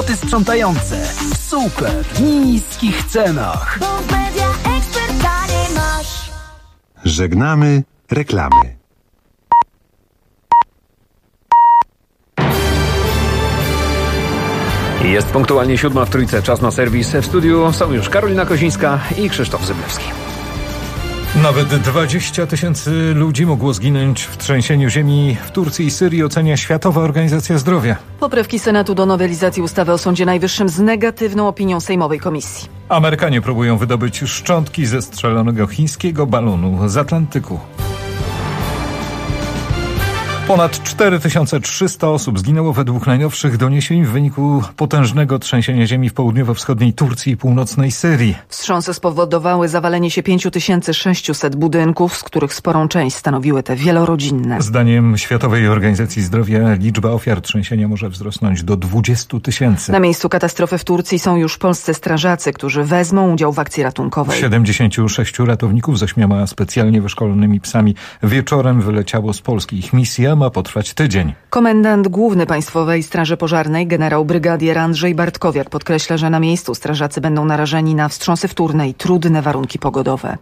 roboty sprzątające w super niskich cenach. Bo w Media Expert taniej masz. Żegnamy reklamy. Jest punktualnie 7 w Trójce, czas na serwis. W studiu są już Karolina Kozińska i Krzysztof Zyblewski. Nawet 20 000 ludzi mogło zginąć w trzęsieniu ziemi w Turcji i Syrii, ocenia Światowa Organizacja Zdrowia. Poprawki Senatu do nowelizacji ustawy o Sądzie Najwyższym z negatywną opinią sejmowej komisji. Amerykanie próbują wydobyć szczątki zestrzelonego chińskiego balonu z Atlantyku. Ponad 4300 osób zginęło według najnowszych doniesień w wyniku potężnego trzęsienia ziemi w południowo-wschodniej Turcji i północnej Syrii. Wstrząsy spowodowały zawalenie się 5600 budynków, z których sporą część stanowiły te wielorodzinne. Zdaniem Światowej Organizacji Zdrowia liczba ofiar trzęsienia może wzrosnąć do 20 000. Na miejscu katastrofy w Turcji są już polscy strażacy, którzy wezmą udział w akcji ratunkowej. 76 ratowników z 8 specjalnie wyszkolonymi psami wieczorem wyleciało z Polski. Ich misja ma potrwać tydzień. Komendant Główny Państwowej Straży Pożarnej, generał brygadier Andrzej Bartkowiak podkreśla, że na miejscu strażacy będą narażeni na wstrząsy wtórne i trudne warunki pogodowe.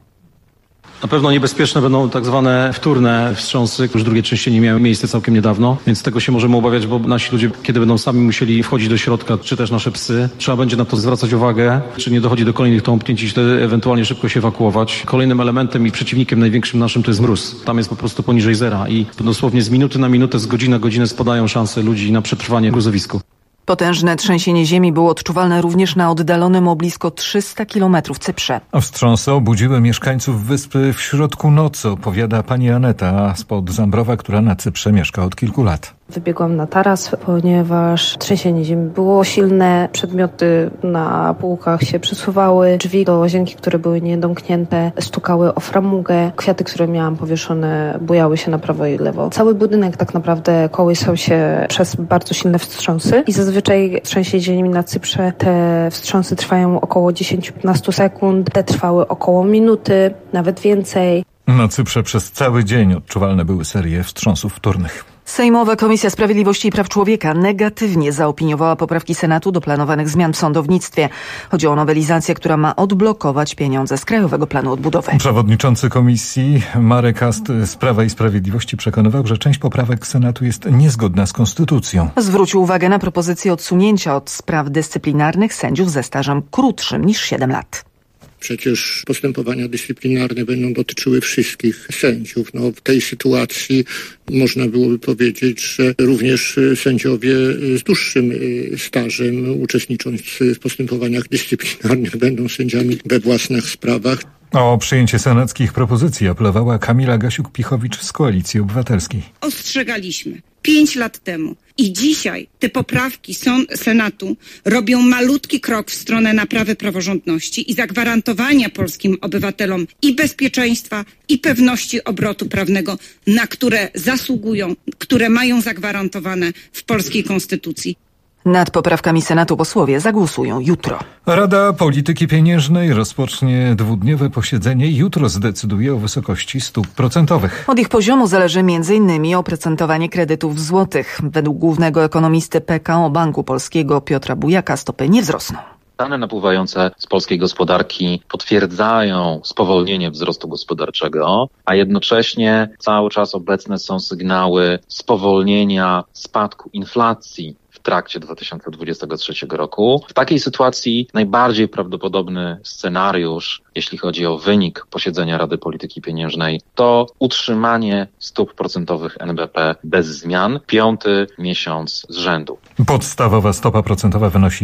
Na pewno niebezpieczne będą tak zwane wtórne wstrząsy. Już drugie trzęsienie miały miejsce całkiem niedawno, więc tego się możemy obawiać, bo nasi ludzie, kiedy będą sami musieli wchodzić do środka, czy też nasze psy, trzeba będzie na to zwracać uwagę, czy nie dochodzi do kolejnych tąpnięć i wtedy ewentualnie szybko się ewakuować. Kolejnym elementem i przeciwnikiem największym naszym to jest mróz. Tam jest po prostu poniżej zera i dosłownie z minuty na minutę, z godziny na godzinę spadają szanse ludzi na przetrwanie w gruzowisku. Potężne trzęsienie ziemi było odczuwalne również na oddalonym o blisko 300 km Cyprze. Wstrząsy obudziły mieszkańców wyspy w środku nocy, opowiada pani Aneta spod Zambrowa, która na Cyprze mieszka od kilku lat. Wybiegłam na taras, ponieważ trzęsienie ziemi było silne, przedmioty na półkach się przesuwały, drzwi do łazienki, które były niedomknięte, stukały o framugę, kwiaty, które miałam powieszone, bujały się na prawo i lewo. Cały budynek tak naprawdę kołysał się przez bardzo silne wstrząsy i zazwyczaj trzęsienie ziemi na Cyprze, te wstrząsy trwają około 10-15 sekund, te trwały około minuty, nawet więcej. Na Cyprze przez cały dzień odczuwalne były serie wstrząsów wtórnych. Sejmowa Komisja Sprawiedliwości i Praw Człowieka negatywnie zaopiniowała poprawki Senatu do planowanych zmian w sądownictwie. Chodzi o nowelizację, która ma odblokować pieniądze z Krajowego Planu Odbudowy. Przewodniczący komisji Marek Ast z Prawa i Sprawiedliwości przekonywał, że część poprawek Senatu jest niezgodna z konstytucją. Zwrócił uwagę na propozycję odsunięcia od spraw dyscyplinarnych sędziów ze stażem krótszym niż 7 lat. Przecież postępowania dyscyplinarne będą dotyczyły wszystkich sędziów. W tej sytuacji można byłoby powiedzieć, że również sędziowie z dłuższym stażem, uczestnicząc w postępowaniach dyscyplinarnych, będą sędziami we własnych sprawach. O przyjęcie senackich propozycji apelowała Kamila Gasiuk-Pichowicz z Koalicji Obywatelskiej. Ostrzegaliśmy 5 lat temu i dzisiaj te poprawki Senatu robią malutki krok w stronę naprawy praworządności i zagwarantowania polskim obywatelom i bezpieczeństwa, i pewności obrotu prawnego, na które zasługują, które mają zagwarantowane w polskiej konstytucji. Nad poprawkami Senatu posłowie zagłosują jutro. Rada Polityki Pieniężnej rozpocznie dwudniowe posiedzenie i jutro zdecyduje o wysokości stóp procentowych. Od ich poziomu zależy m.in. oprocentowanie kredytów w złotych. Według głównego ekonomisty PKO Banku Polskiego Piotra Bujaka stopy nie wzrosną. Dane napływające z polskiej gospodarki potwierdzają spowolnienie wzrostu gospodarczego, a jednocześnie cały czas obecne są sygnały spowolnienia spadku inflacji w trakcie 2023 roku. W takiej sytuacji najbardziej prawdopodobny scenariusz, jeśli chodzi o wynik posiedzenia Rady Polityki Pieniężnej, to utrzymanie stóp procentowych NBP bez zmian 5. miesiąc z rzędu. Podstawowa stopa procentowa wynosi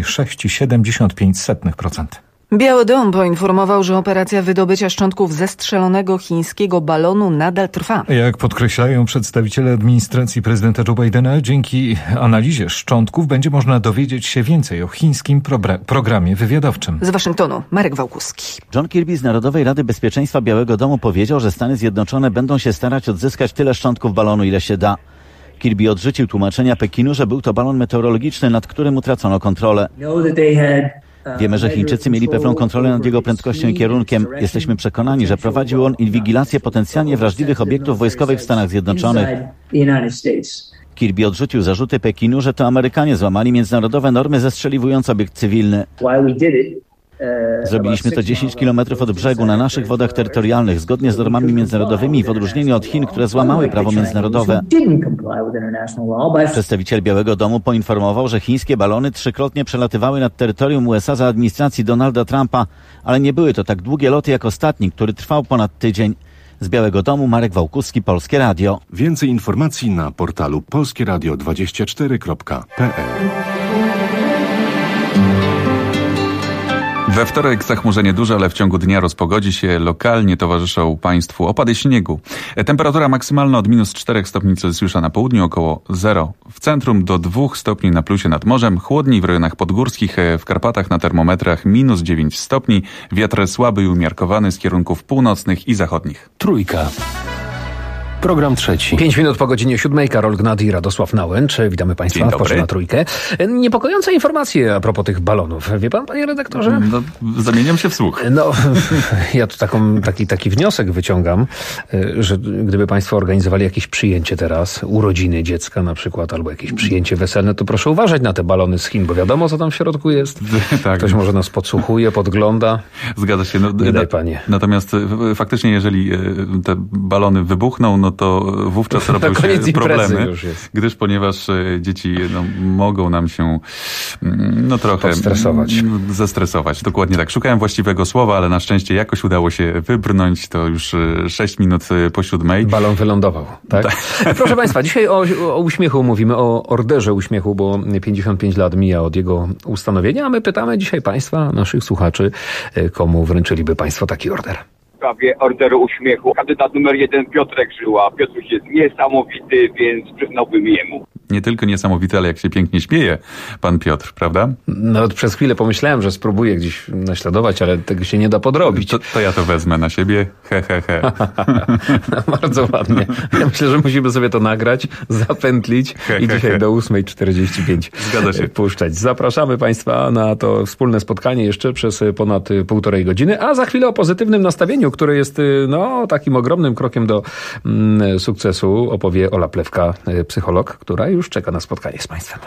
6,75%. Biały Dom poinformował, że operacja wydobycia szczątków zestrzelonego chińskiego balonu nadal trwa. Jak podkreślają przedstawiciele administracji prezydenta Joe Bidena, dzięki analizie szczątków będzie można dowiedzieć się więcej o chińskim programie wywiadowczym. Z Waszyngtonu Marek Wałkuski. John Kirby z Narodowej Rady Bezpieczeństwa Białego Domu powiedział, że Stany Zjednoczone będą się starać odzyskać tyle szczątków balonu, ile się da. Kirby odrzucił tłumaczenia Pekinu, że był to balon meteorologiczny, nad którym utracono kontrolę. Wiemy, że Chińczycy mieli pewną kontrolę nad jego prędkością i kierunkiem. Jesteśmy przekonani, że prowadził on inwigilację potencjalnie wrażliwych obiektów wojskowych w Stanach Zjednoczonych. Kirby odrzucił zarzuty Pekinu, że to Amerykanie złamali międzynarodowe normy, zestrzeliwując obiekt cywilny. Zrobiliśmy to 10 kilometrów od brzegu na naszych wodach terytorialnych, zgodnie z normami międzynarodowymi, w odróżnieniu od Chin, które złamały prawo międzynarodowe. Przedstawiciel Białego Domu poinformował, że chińskie balony 3-krotnie przelatywały nad terytorium USA za administracji Donalda Trumpa, ale nie były to tak długie loty jak ostatni, który trwał ponad tydzień. Z Białego Domu Marek Wałkuski, Polskie Radio. Więcej informacji na portalu polskieradio24.pl. We wtorek zachmurzenie duże, ale w ciągu dnia rozpogodzi się. Lokalnie towarzyszą Państwu opady śniegu. Temperatura maksymalna od -4 stopni Celsjusza na południu, około 0. W centrum do 2 stopni na plusie nad morzem. Chłodniej w rejonach podgórskich, w Karpatach na termometrach -9 stopni. Wiatr słaby i umiarkowany z kierunków północnych i zachodnich. Trójka. Program trzeci. 5 minut po godzinie 7. Karol Gnat i Radosław Nałęcz. Witamy Państwa w Patrz na Trójkę. Niepokojące informacje a propos tych balonów. Wie pan, panie redaktorze? No, zamieniam się w słuch. No, ja tu taki wniosek wyciągam, że gdyby państwo organizowali jakieś przyjęcie teraz, urodziny dziecka na przykład, albo jakieś przyjęcie weselne, to proszę uważać na te balony z Chin, bo wiadomo, co tam w środku jest. Tak. Ktoś może nas podsłuchuje, podgląda. Zgadza się. No, nie daj panie. Natomiast faktycznie, jeżeli te balony wybuchną, no to wówczas robią się problemy, gdyż ponieważ dzieci mogą nam się trochę zestresować. Dokładnie tak. Szukałem właściwego słowa, ale na szczęście jakoś udało się wybrnąć. To już 6 minut po 7. Balon wylądował, tak? Proszę Państwa, dzisiaj o uśmiechu mówimy, o orderze uśmiechu, bo 55 lat mija od jego ustanowienia, a my pytamy dzisiaj Państwa, naszych słuchaczy, komu wręczyliby Państwo taki order. W sprawie orderu uśmiechu. Kandydat numer 1 Piotrek Żyła. Piotruś jest niesamowity, więc przyznałbym jemu. Nie tylko niesamowity, ale jak się pięknie śmieje pan Piotr, prawda? No przez chwilę pomyślałem, że spróbuję gdzieś naśladować, ale tego się nie da podrobić. To ja to wezmę na siebie. Bardzo ładnie. Ja myślę, że musimy sobie to nagrać, zapętlić i dzisiaj do 8:45 Zgadza się. Puszczać. Zapraszamy Państwa na to wspólne spotkanie jeszcze przez ponad 1,5 godziny, a za chwilę o pozytywnym nastawieniu, które jest takim ogromnym krokiem do sukcesu, opowie Ola Plewka, psycholog, która już czeka na spotkanie z Państwem.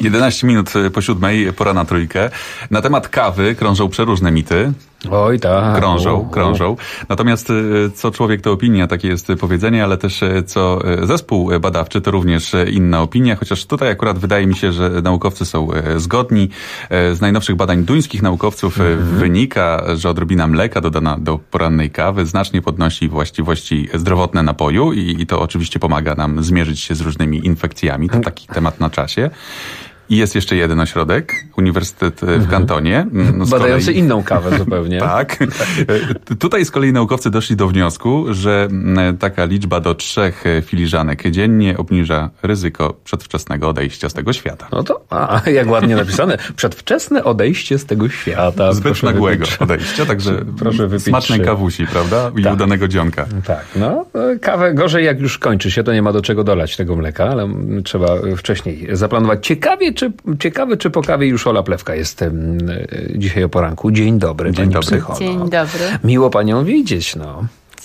11 minut po 7, pora na trójkę. Na temat kawy krążą przeróżne mity. Oj, tak. Krążą. Natomiast co człowiek to opinia, takie jest powiedzenie, ale też co zespół badawczy to również inna opinia, chociaż tutaj akurat wydaje mi się, że naukowcy są zgodni. Z najnowszych badań duńskich naukowców wynika, że odrobina mleka dodana do porannej kawy znacznie podnosi właściwości zdrowotne napoju i to oczywiście pomaga nam zmierzyć się z różnymi infekcjami. To taki temat na czasie. I jest jeszcze jeden ośrodek, Uniwersytet w Kantonie. Badający inną kawę zupełnie. Tak. Tutaj z kolei naukowcy doszli do wniosku, że taka liczba do 3 filiżanek dziennie obniża ryzyko przedwczesnego odejścia z tego świata. No to, jak ładnie napisane. Przedwczesne odejście z tego świata. Zbyt nagłego odejścia, także proszę wypić smacznej kawusi, prawda? I udanego dzionka. Tak, no. Kawę gorzej jak już kończy się, to nie ma do czego dolać tego mleka, ale trzeba wcześniej zaplanować. Ciekawe, czy po kawie już Ola Plewka jest dzisiaj o poranku. Dzień dobry, pani psycholog. Dzień dobry. Miło panią widzieć, no.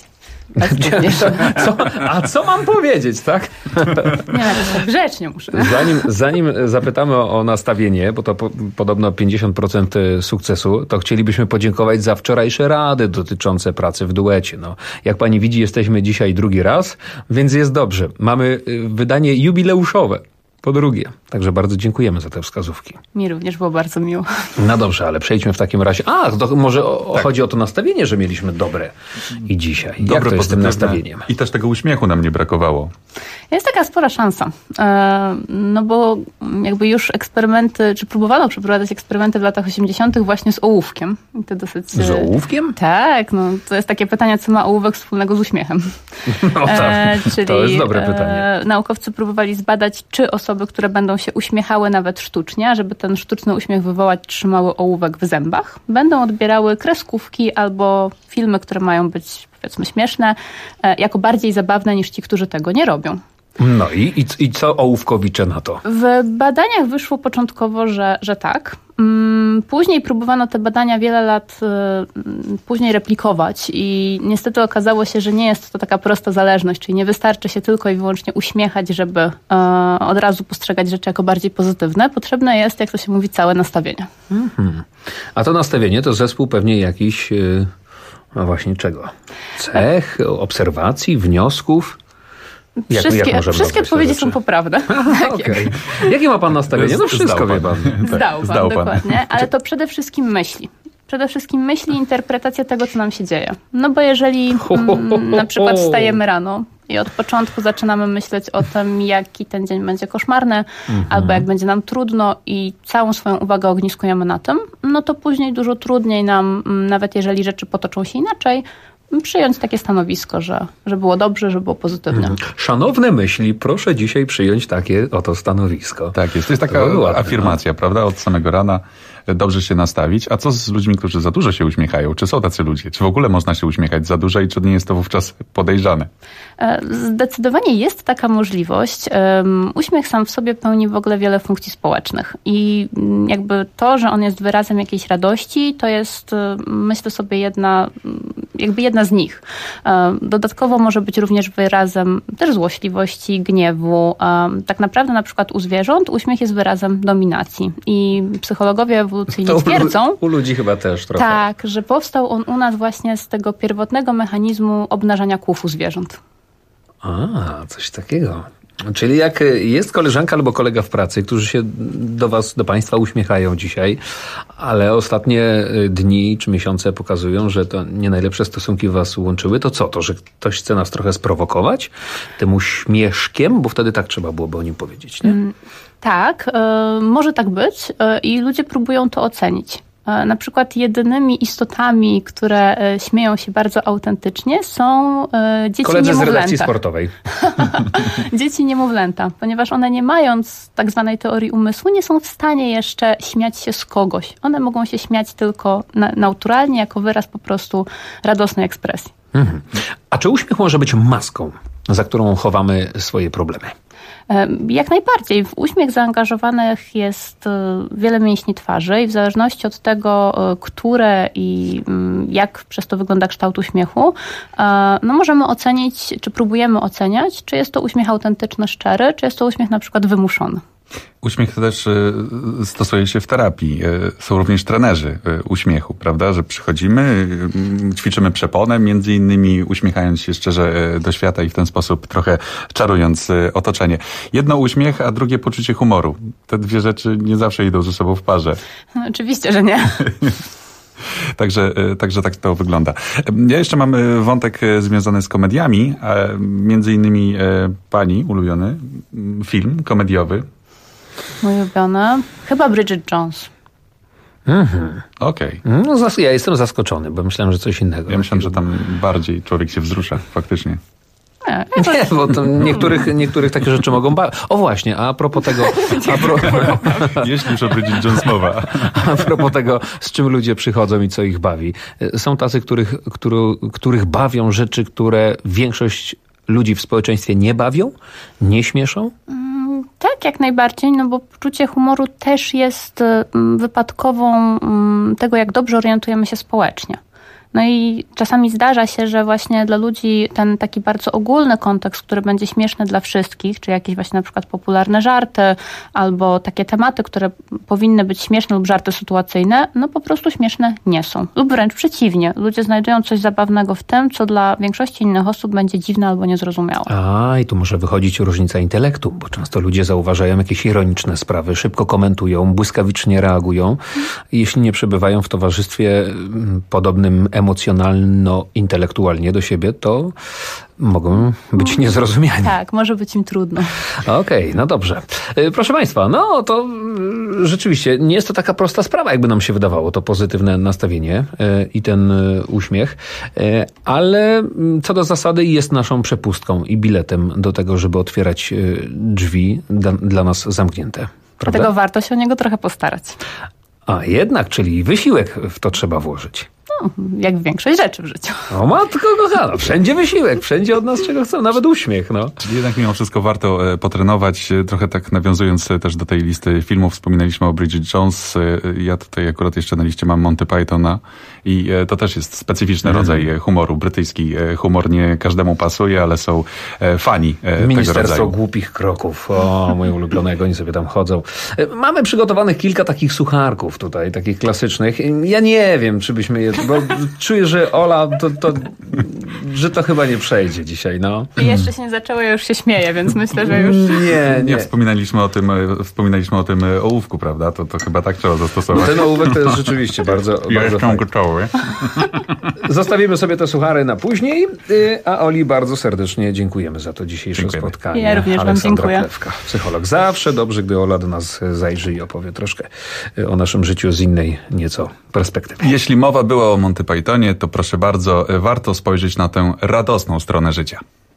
Co mam powiedzieć, tak? Nie, to tak grzecznie muszę. Zanim zapytamy o nastawienie, bo to podobno 50% sukcesu, to chcielibyśmy podziękować za wczorajsze rady dotyczące pracy w duecie. No, jak pani widzi, jesteśmy dzisiaj drugi raz, więc jest dobrze. Mamy wydanie jubileuszowe. Po drugie. Także bardzo dziękujemy za te wskazówki. Mi również było bardzo miło. No dobrze, ale przejdźmy w takim razie. To może chodzi o to nastawienie, że mieliśmy dobre i dzisiaj. Dobre, jak to jest z tym nastawieniem? I też tego uśmiechu nam nie brakowało. Jest taka spora szansa. No bo jakby już eksperymenty, czy próbowano przeprowadzać eksperymenty w latach 80. właśnie z ołówkiem. I to dosyć... Z ołówkiem? Tak, no to jest takie pytanie, co ma ołówek wspólnego z uśmiechem. No tak, czyli, to jest dobre pytanie. Naukowcy próbowali zbadać, czy osoby, które będą się uśmiechały nawet sztucznie, a żeby ten sztuczny uśmiech wywołać, trzymały ołówek w zębach, będą odbierały kreskówki albo filmy, które mają być, powiedzmy, śmieszne, jako bardziej zabawne niż ci, którzy tego nie robią. No i co ołówkowicze na to? W badaniach wyszło początkowo, że tak. Później próbowano te badania wiele lat później replikować i niestety okazało się, że nie jest to taka prosta zależność, czyli nie wystarczy się tylko i wyłącznie uśmiechać, żeby od razu postrzegać rzeczy jako bardziej pozytywne. Potrzebne jest, jak to się mówi, całe nastawienie. A to nastawienie to zespół pewnie jakiś, no właśnie czego? Cech, obserwacji, wniosków? Wszystkie odpowiedzi są poprawne. Okay. Jakie ma pan nastawienie? No wszystko wie pan. Zdał pan, dokładnie. Ale to przede wszystkim myśli. Przede wszystkim myśli i interpretacja tego, co nam się dzieje. No bo jeżeli na przykład wstajemy rano i od początku zaczynamy myśleć o tym, jaki ten dzień będzie koszmarny, albo jak będzie nam trudno i całą swoją uwagę ogniskujemy na tym, no to później dużo trudniej nam, nawet jeżeli rzeczy potoczą się inaczej, przyjąć takie stanowisko, że było dobrze, że było pozytywnie. Szanowne myśli, proszę dzisiaj przyjąć takie oto stanowisko. Tak jest. To jest taka afirmacja, prawda? Od samego rana dobrze się nastawić. A co z ludźmi, którzy za dużo się uśmiechają? Czy są tacy ludzie? Czy w ogóle można się uśmiechać za dużo i czy nie jest to wówczas podejrzane? Zdecydowanie jest taka możliwość. Uśmiech sam w sobie pełni w ogóle wiele funkcji społecznych i jakby to, że on jest wyrazem jakiejś radości, to jest, myślę sobie, jedna z nich. Dodatkowo może być również wyrazem też złośliwości, gniewu. Tak naprawdę na przykład u zwierząt uśmiech jest wyrazem dominacji i psychologowie ewolucyjni twierdzą... U ludzi chyba też trochę. Tak, że powstał on u nas właśnie z tego pierwotnego mechanizmu obnażania kłufu zwierząt. Coś takiego. Czyli jak jest koleżanka albo kolega w pracy, którzy się do państwa uśmiechają dzisiaj, ale ostatnie dni czy miesiące pokazują, że to nie najlepsze stosunki was łączyły, to co? To, że ktoś chce nas trochę sprowokować tym uśmieszkiem? Bo wtedy tak trzeba byłoby o nim powiedzieć, nie? Tak, może tak być i ludzie próbują to ocenić. Na przykład jedynymi istotami, które śmieją się bardzo autentycznie, są dzieci koledzy niemowlęta. Z redakcji sportowej. Dzieci niemowlęta, ponieważ one nie mając tak zwanej teorii umysłu, nie są w stanie jeszcze śmiać się z kogoś. One mogą się śmiać tylko naturalnie, jako wyraz po prostu radosnej ekspresji. A czy uśmiech może być maską, za którą chowamy swoje problemy? Jak najbardziej. W uśmiech zaangażowanych jest wiele mięśni twarzy i w zależności od tego, które i jak przez to wygląda kształt uśmiechu, no możemy ocenić, czy próbujemy oceniać, czy jest to uśmiech autentyczny, szczery, czy jest to uśmiech na przykład wymuszony. Uśmiech też stosuje się w terapii. Są również trenerzy uśmiechu, prawda? Że przychodzimy, ćwiczymy przeponę, między innymi uśmiechając się szczerze do świata i w ten sposób trochę czarując otoczenie. Jedno uśmiech, a drugie poczucie humoru. Te dwie rzeczy nie zawsze idą ze sobą w parze. No, oczywiście, że nie. Także tak to wygląda. Ja jeszcze mam wątek związany z komediami, między innymi pani ulubiony film komediowy. Mój ulubiony? Chyba Bridget Jones. Okej. No, ja jestem zaskoczony, bo myślałem, że coś innego. Ja myślałem, że tam bardziej człowiek się wzrusza, faktycznie. Nie, bo to niektórych takie rzeczy mogą bawić. O właśnie, a propos tego... Jeśli już o Bridget Jones mowa. A propos tego, z czym ludzie przychodzą i co ich bawi. Są tacy, których bawią rzeczy, które większość ludzi w społeczeństwie nie bawią, nie śmieszą? Tak, jak najbardziej, no bo poczucie humoru też jest wypadkową tego, jak dobrze orientujemy się społecznie. No i czasami zdarza się, że właśnie dla ludzi ten taki bardzo ogólny kontekst, który będzie śmieszny dla wszystkich, czy jakieś właśnie na przykład popularne żarty, albo takie tematy, które powinny być śmieszne lub żarty sytuacyjne, no po prostu śmieszne nie są. Lub wręcz przeciwnie. Ludzie znajdują coś zabawnego w tym, co dla większości innych osób będzie dziwne albo niezrozumiałe. I tu może wychodzić różnica intelektu, bo często ludzie zauważają jakieś ironiczne sprawy, szybko komentują, błyskawicznie reagują. Jeśli nie przebywają w towarzystwie podobnym emocjonalno-intelektualnie do siebie, to mogą być niezrozumiani. Tak, może być im trudno. Okej, no dobrze. Proszę Państwa, no to rzeczywiście nie jest to taka prosta sprawa, jakby nam się wydawało, to pozytywne nastawienie i ten uśmiech, ale co do zasady jest naszą przepustką i biletem do tego, żeby otwierać drzwi dla nas zamknięte. Prawda? Dlatego warto się o niego trochę postarać. A jednak, czyli wysiłek w to trzeba włożyć. Jak większość rzeczy w życiu. O matko kochana, wszędzie wysiłek, wszędzie od nas czego chcą, nawet uśmiech. No. Czyli jednak mimo wszystko warto potrenować, trochę tak nawiązując też do tej listy filmów, wspominaliśmy o Bridget Jones, ja tutaj akurat jeszcze na liście mam Monty Pythona i to też jest specyficzny rodzaj humoru, brytyjski humor, nie każdemu pasuje, ale są fani tego rodzaju. Ministerstwo głupich kroków, mój ulubiony, jak oni sobie tam chodzą. Mamy przygotowanych kilka takich sucharków tutaj, takich klasycznych. Ja nie wiem, czy byśmy je... Bo czuję, że Ola, że to chyba nie przejdzie dzisiaj, no. I jeszcze się nie zaczęło, ja już się śmieję, więc myślę, że już... Nie. Wspominaliśmy o tym ołówku, prawda? To chyba tak trzeba zastosować. No ten ołówek to jest rzeczywiście bardzo jestem gotowy. Zostawimy sobie te suchary na później, a Oli bardzo serdecznie dziękujemy za to dzisiejsze spotkanie. Ja również wam dziękuję. Klewka, psycholog. Zawsze dobrze, gdy Ola do nas zajrzy i opowie troszkę o naszym życiu z innej nieco perspektywy. Jeśli mowa była o Monty Pythonie, to proszę bardzo, warto spojrzeć na tę radosną stronę życia.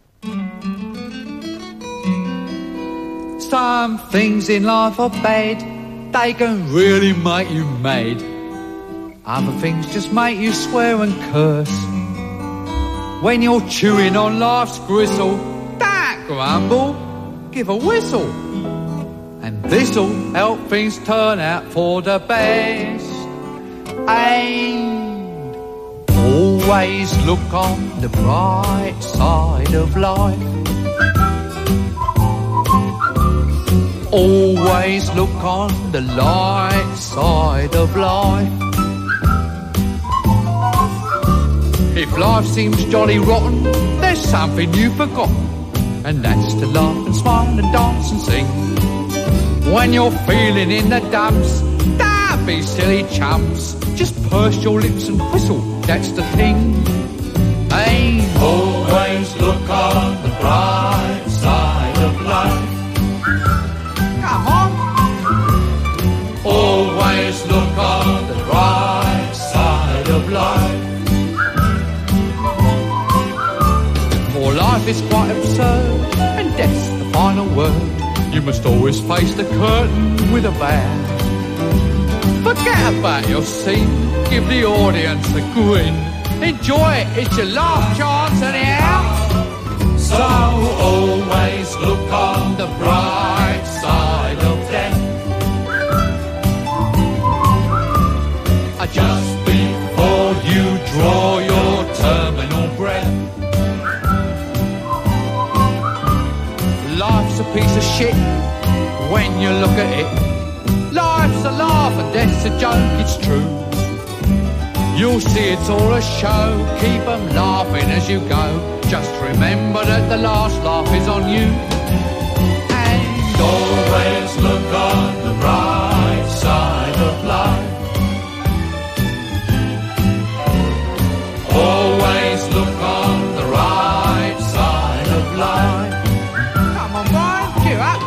Some things in life are bad, they can really make you mad. Other things just make you swear and curse. When you're chewing on life's gristle, don't grumble, give a whistle. And this'll help things turn out for the best. And always look on the bright side of life. Always look on the light side of life. If life seems jolly rotten, there's something you've forgotten, and that's to laugh and smile and dance and sing. When you're feeling in the dumps, don't be silly chumps. Just purse your lips and whistle, that's the thing. Hey, always look on the bright side of life. Come on. Always look on the bright side of life. For life is quite absurd, and death's the final word. You must always face the curtain with a bow. Forget about your scene, give the audience a grin. Enjoy it, it's your last chance anyhow. So always look on the bright side of death. Just before you draw your terminal breath. Life's a piece of shit, when you look at it. Life's a laugh and death's a joke, it's true. You'll see it's all a show, keep 'em laughing as you go. Just remember that the last laugh is on you. And always look on the bright side of life. Always look on the right side of life. Come on, Brian, cheer up.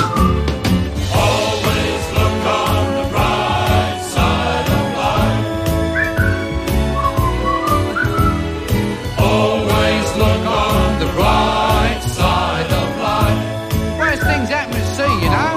Always look on the bright side of life. Always look on the bright side of life. Worst things happen at sea, you know.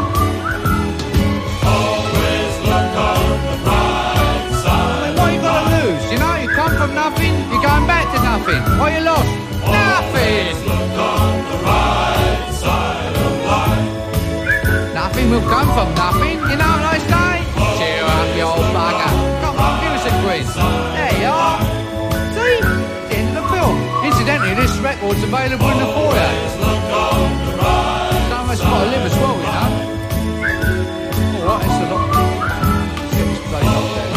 Always look on the bright side. I mean, what you got to lose? You know, you come from nothing, you're going back to nothing. What you lost? Nothing. Always look on the right side of life. Nothing will come from nothing. You know what I say? Cheer up, you old bugger. Come on, give us a quiz. There you are. See? The end of the film. Incidentally, this record's available in the foyer. Someone's got to live as well, you know. All right, it's a lot. It's bloody up there.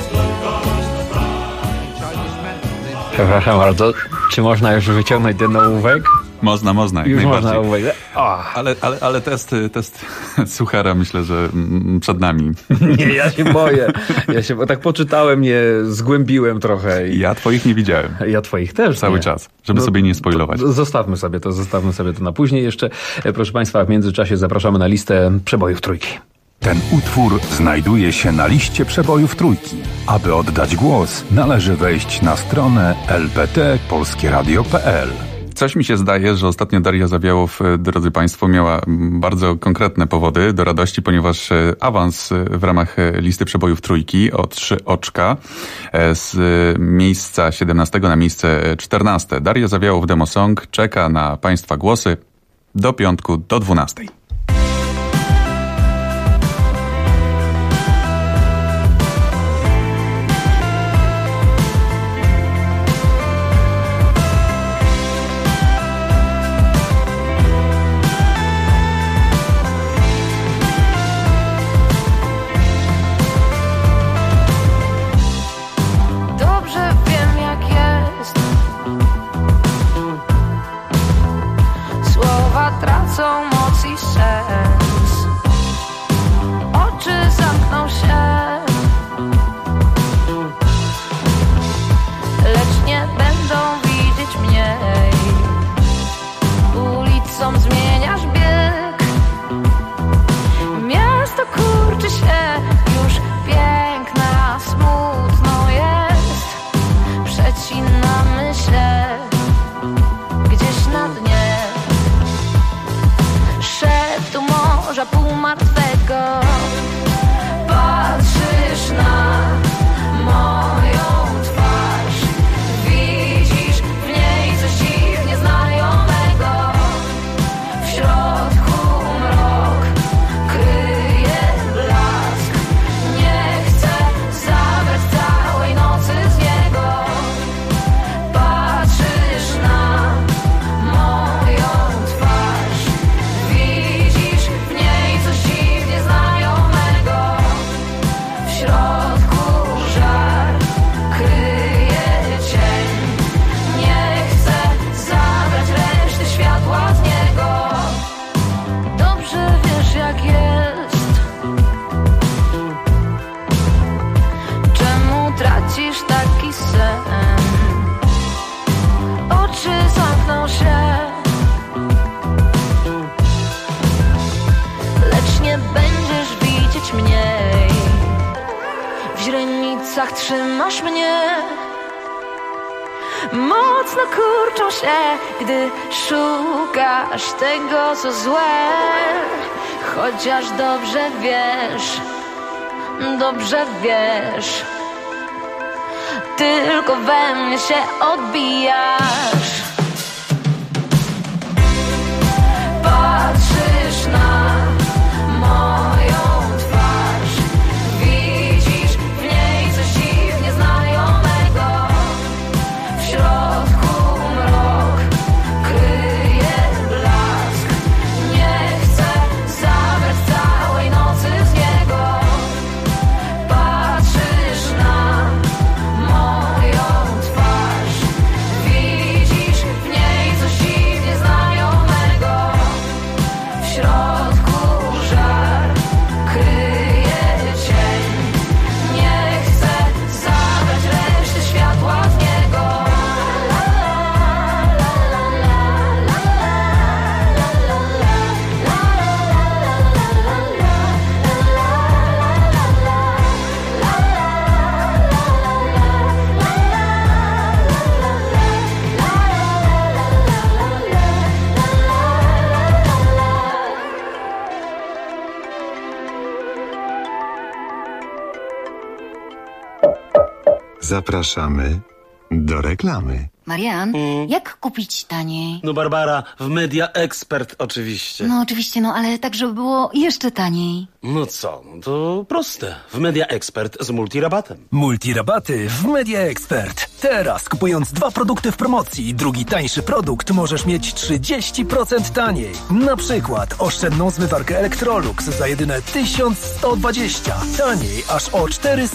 Przepraszam bardzo, czy można już wyciągnąć ten ołówek? Można, jak już najbardziej. można ołówek. Ale test suchara myślę, że przed nami. Nie, ja się boję. Bo tak poczytałem, nie zgłębiłem trochę. Ja twoich nie widziałem. Ja twoich też cały czas, żeby sobie nie spoilować. Zostawmy sobie to na później jeszcze. Proszę Państwa, w międzyczasie zapraszamy na listę przebojów trójki. Ten utwór znajduje się na liście przebojów trójki. Aby oddać głos, należy wejść na stronę lpt.polskieradio.pl. Coś mi się zdaje, że ostatnio Daria Zawiałow, drodzy Państwo, miała bardzo konkretne powody do radości, ponieważ awans w ramach listy przebojów trójki o 3 oczka z miejsca 17 na miejsce 14. Daria Zawiałow Demo Song czeka na Państwa głosy do piątku do 12. Trzymasz mnie, mocno kurczą się, gdy szukasz tego, co złe. Chociaż dobrze wiesz, tylko we mnie się odbijasz. Patrzysz na moją twarz, widzisz w niej coś dziwnie znajomego. W środku mrok kryje blask, nie chcę zabrać Zapraszamy do reklamy. Marian, jak kupić taniej? No Barbara, w Media Expert oczywiście. No oczywiście, ale tak, żeby było jeszcze taniej. No co, to proste. W Media Expert z multirabatem. Multirabaty w Media Expert. Teraz kupując 2 produkty w promocji, drugi tańszy produkt możesz mieć 30% taniej. Na przykład oszczędną zmywarkę Electrolux za jedyne 1120. Taniej aż o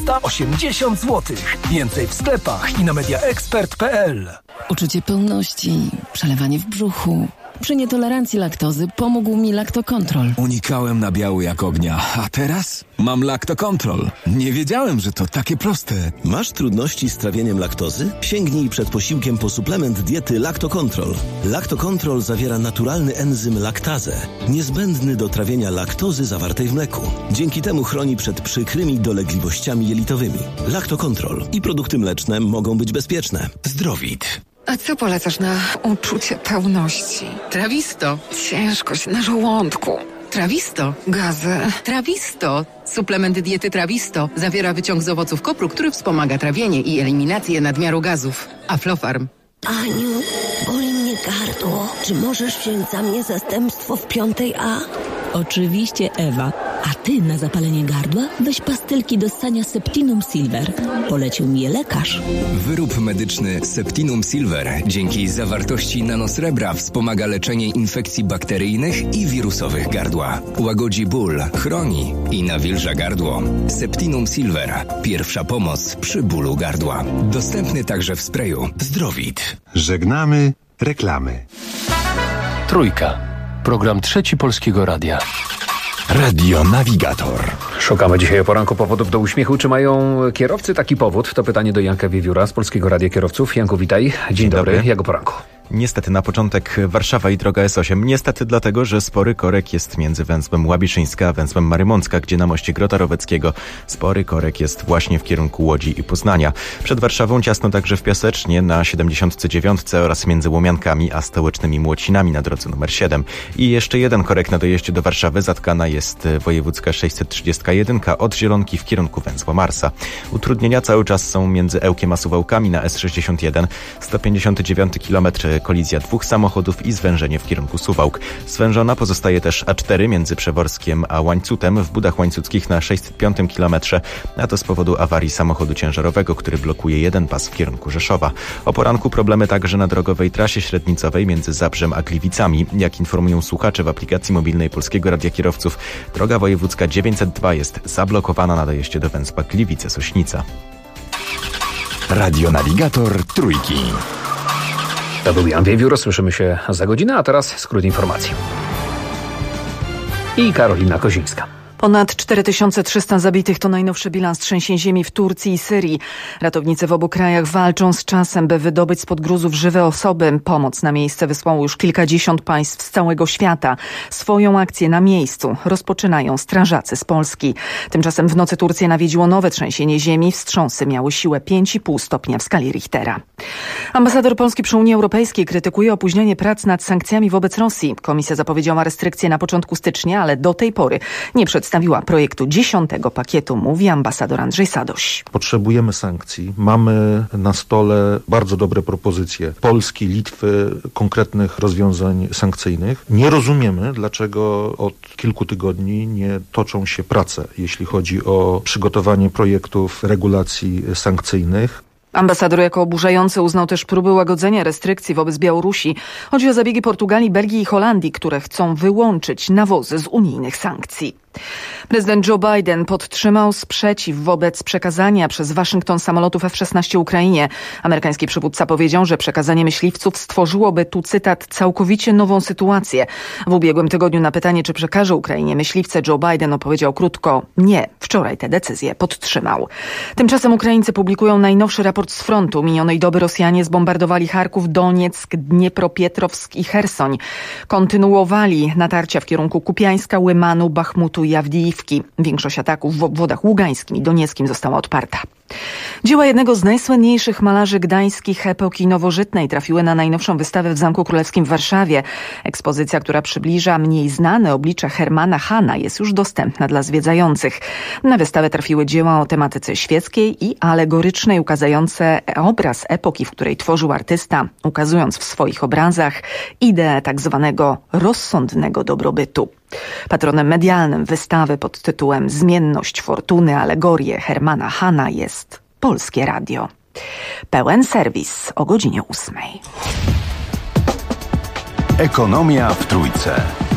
480 zł. Więcej w sklepach i na mediaexpert.pl. Uczucie pełności, przelewanie w brzuchu. Przy nietolerancji laktozy pomógł mi Lactocontrol. Unikałem nabiału jak ognia, a teraz mam Lactocontrol. Nie wiedziałem, że to takie proste. Masz trudności z trawieniem laktozy? Sięgnij przed posiłkiem po suplement diety Lactocontrol. Lactocontrol zawiera naturalny enzym laktazę, niezbędny do trawienia laktozy zawartej w mleku. Dzięki temu chroni przed przykrymi dolegliwościami jelitowymi. Lactocontrol i produkty mleczne mogą być bezpieczne. Zdrowit. A co polecasz na uczucie pełności? Trawisto. Ciężkość na żołądku. Trawisto. Gazy. Trawisto. Suplement diety Trawisto zawiera wyciąg z owoców kopru, który wspomaga trawienie i eliminację nadmiaru gazów. Aflofarm. Aniu, boli mnie gardło. Czy możesz wziąć za mnie zastępstwo w 5A? Oczywiście, Ewa. A ty na zapalenie gardła weź pastylki do ssania Septinum Silver. Polecił mi je lekarz. Wyrób medyczny Septinum Silver dzięki zawartości nanosrebra wspomaga leczenie infekcji bakteryjnych i wirusowych gardła. Łagodzi ból, chroni i nawilża gardło. Septinum Silver. Pierwsza pomoc przy bólu gardła. Dostępny także w sprayu. Zdrowit. Żegnamy reklamy. Trójka. Program Trzeci Polskiego Radia. Radio Navigator. Szukamy dzisiaj o poranku powodów do uśmiechu. Czy mają kierowcy taki powód? To pytanie do Janka Wiewióra z Polskiego Radia Kierowców. Janku, witaj. Dzień dobry. Jak o poranku? Niestety na początek Warszawa i droga S8. Niestety dlatego, że spory korek jest między węzłem Łabiszyńska a węzłem Marymącka, gdzie na moście Grota Roweckiego spory korek jest właśnie w kierunku Łodzi i Poznania. Przed Warszawą ciasno także w Piasecznie na 79 oraz między Łomiankami a stołecznymi Młocinami na drodze numer 7. I jeszcze jeden korek na dojeździe do Warszawy. Zatkana jest wojewódzka 631 od Zielonki w kierunku węzła Marsa. Utrudnienia cały czas są między Ełkiem a Suwałkami na S61. 159 km kolizja 2 samochodów i zwężenie w kierunku Suwałk. Zwężona pozostaje też A4 między Przeworskiem a Łańcutem w Budach Łańcuckich na 605 km, a to z powodu awarii samochodu ciężarowego, który blokuje jeden pas w kierunku Rzeszowa. O poranku problemy także na drogowej trasie średnicowej między Zabrzem a Gliwicami. Jak informują słuchacze w aplikacji mobilnej Polskiego Radia Kierowców, droga wojewódzka 902 jest zablokowana na dojeździe do węzła Gliwice-Sośnica. Radio Navigator Trójki. To był Jan Wiewiór, słyszymy się za godzinę, a teraz skrót informacji. I Karolina Kozińska. Ponad 4300 zabitych to najnowszy bilans trzęsień ziemi w Turcji i Syrii. Ratownicy w obu krajach walczą z czasem, by wydobyć spod gruzów żywe osoby. Pomoc na miejsce wysłało już kilkadziesiąt państw z całego świata. Swoją akcję na miejscu rozpoczynają strażacy z Polski. Tymczasem w nocy Turcję nawiedziło nowe trzęsienie ziemi. Wstrząsy miały siłę 5,5 stopnia w skali Richtera. Ambasador Polski przy Unii Europejskiej krytykuje opóźnienie prac nad sankcjami wobec Rosji. Komisja zapowiedziała restrykcje na początku stycznia, ale do tej pory nie przedstawiła projektu 10. pakietu, mówi ambasador Andrzej Sadoś. Potrzebujemy sankcji. Mamy na stole bardzo dobre propozycje Polski, Litwy, konkretnych rozwiązań sankcyjnych. Nie rozumiemy, dlaczego od kilku tygodni nie toczą się prace, jeśli chodzi o przygotowanie projektów regulacji sankcyjnych. Ambasador jako oburzający uznał też próby łagodzenia restrykcji wobec Białorusi. Chodzi o zabiegi Portugalii, Belgii i Holandii, które chcą wyłączyć nawozy z unijnych sankcji. Prezydent Joe Biden podtrzymał sprzeciw wobec przekazania przez Waszyngton samolotów F-16 Ukrainie. Amerykański przywódca powiedział, że przekazanie myśliwców stworzyłoby, tu cytat, całkowicie nową sytuację. W ubiegłym tygodniu na pytanie, czy przekaże Ukrainie myśliwce, Joe Biden odpowiedział krótko nie. Wczoraj tę decyzję podtrzymał. Tymczasem Ukraińcy publikują najnowszy raport z frontu. Minionej doby Rosjanie zbombardowali Charków, Donieck, Dniepropietrowsk i Chersoń. Kontynuowali natarcia w kierunku Kupiańska, Łymanu, Bachmutu i Awdijiwki. Większość ataków w obwodach ługańskim i donieckim została odparta. Dzieła jednego z najsłynniejszych malarzy gdańskich epoki nowożytnej trafiły na najnowszą wystawę w Zamku Królewskim w Warszawie. Ekspozycja, która przybliża mniej znane oblicze Hermana Hana, jest już dostępna dla zwiedzających. Na wystawę trafiły dzieła o tematyce świeckiej i alegorycznej, ukazujące obraz epoki, w której tworzył artysta, ukazując w swoich obrazach ideę tak zwanego rozsądnego dobrobytu. Patronem medialnym wystawy pod tytułem Zmienność fortuny, alegorie Hermana Hana jest Polskie Radio. Pełen serwis o godzinie 8. Ekonomia w Trójce.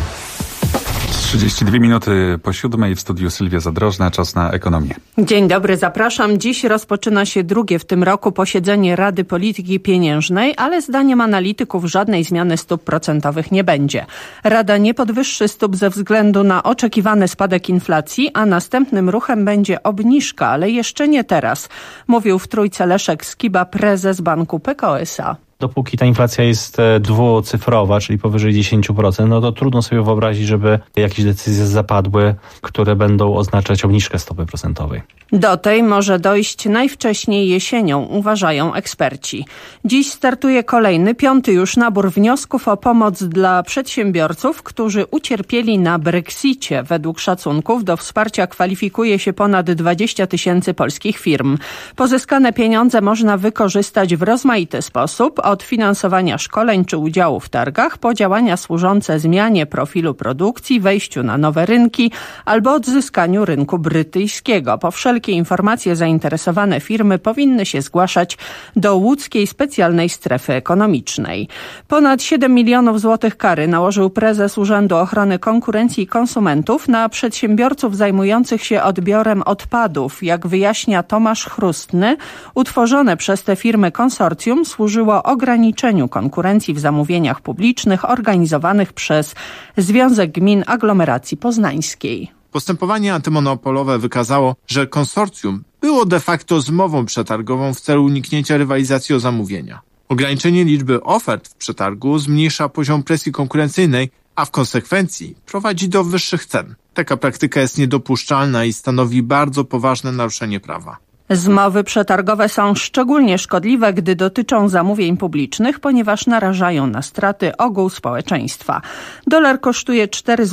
32 minuty po 7 w studiu Sylwia Zadrożna. Czas na ekonomię. Dzień dobry, zapraszam. Dziś rozpoczyna się drugie w tym roku posiedzenie Rady Polityki Pieniężnej, ale zdaniem analityków żadnej zmiany stóp procentowych nie będzie. Rada nie podwyższy stóp ze względu na oczekiwany spadek inflacji, a następnym ruchem będzie obniżka, ale jeszcze nie teraz, mówił w Trójce Leszek Skiba, prezes Banku Pekao S.A. Dopóki ta inflacja jest dwucyfrowa, czyli powyżej 10%, no to trudno sobie wyobrazić, żeby jakieś decyzje zapadły, które będą oznaczać obniżkę stopy procentowej. Do tej może dojść najwcześniej jesienią, uważają eksperci. Dziś startuje kolejny, 5. już nabór wniosków o pomoc dla przedsiębiorców, którzy ucierpieli na Brexicie. Według szacunków do wsparcia kwalifikuje się ponad 20 000 polskich firm. Pozyskane pieniądze można wykorzystać w rozmaity sposób, od finansowania szkoleń czy udziału w targach, po działania służące zmianie profilu produkcji, wejściu na nowe rynki albo odzyskaniu rynku brytyjskiego. Po wszelkie informacje zainteresowane firmy powinny się zgłaszać do łódzkiej specjalnej strefy ekonomicznej. Ponad 7 milionów złotych kary nałożył prezes Urzędu Ochrony Konkurencji i Konsumentów na przedsiębiorców zajmujących się odbiorem odpadów. Jak wyjaśnia Tomasz Chrustny, utworzone przez te firmy konsorcjum służyło ograniczeniu konkurencji w zamówieniach publicznych organizowanych przez Związek Gmin Aglomeracji Poznańskiej. Postępowanie antymonopolowe wykazało, że konsorcjum było de facto zmową przetargową w celu uniknięcia rywalizacji o zamówienia. Ograniczenie liczby ofert w przetargu zmniejsza poziom presji konkurencyjnej, a w konsekwencji prowadzi do wyższych cen. Taka praktyka jest niedopuszczalna i stanowi bardzo poważne naruszenie prawa. Zmowy przetargowe są szczególnie szkodliwe, gdy dotyczą zamówień publicznych, ponieważ narażają na straty ogół społeczeństwa. Dolar kosztuje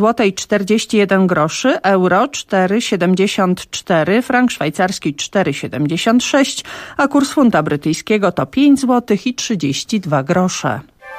4,41 zł, euro 4,74, frank szwajcarski 4,76, a kurs funta brytyjskiego to 5,32 zł.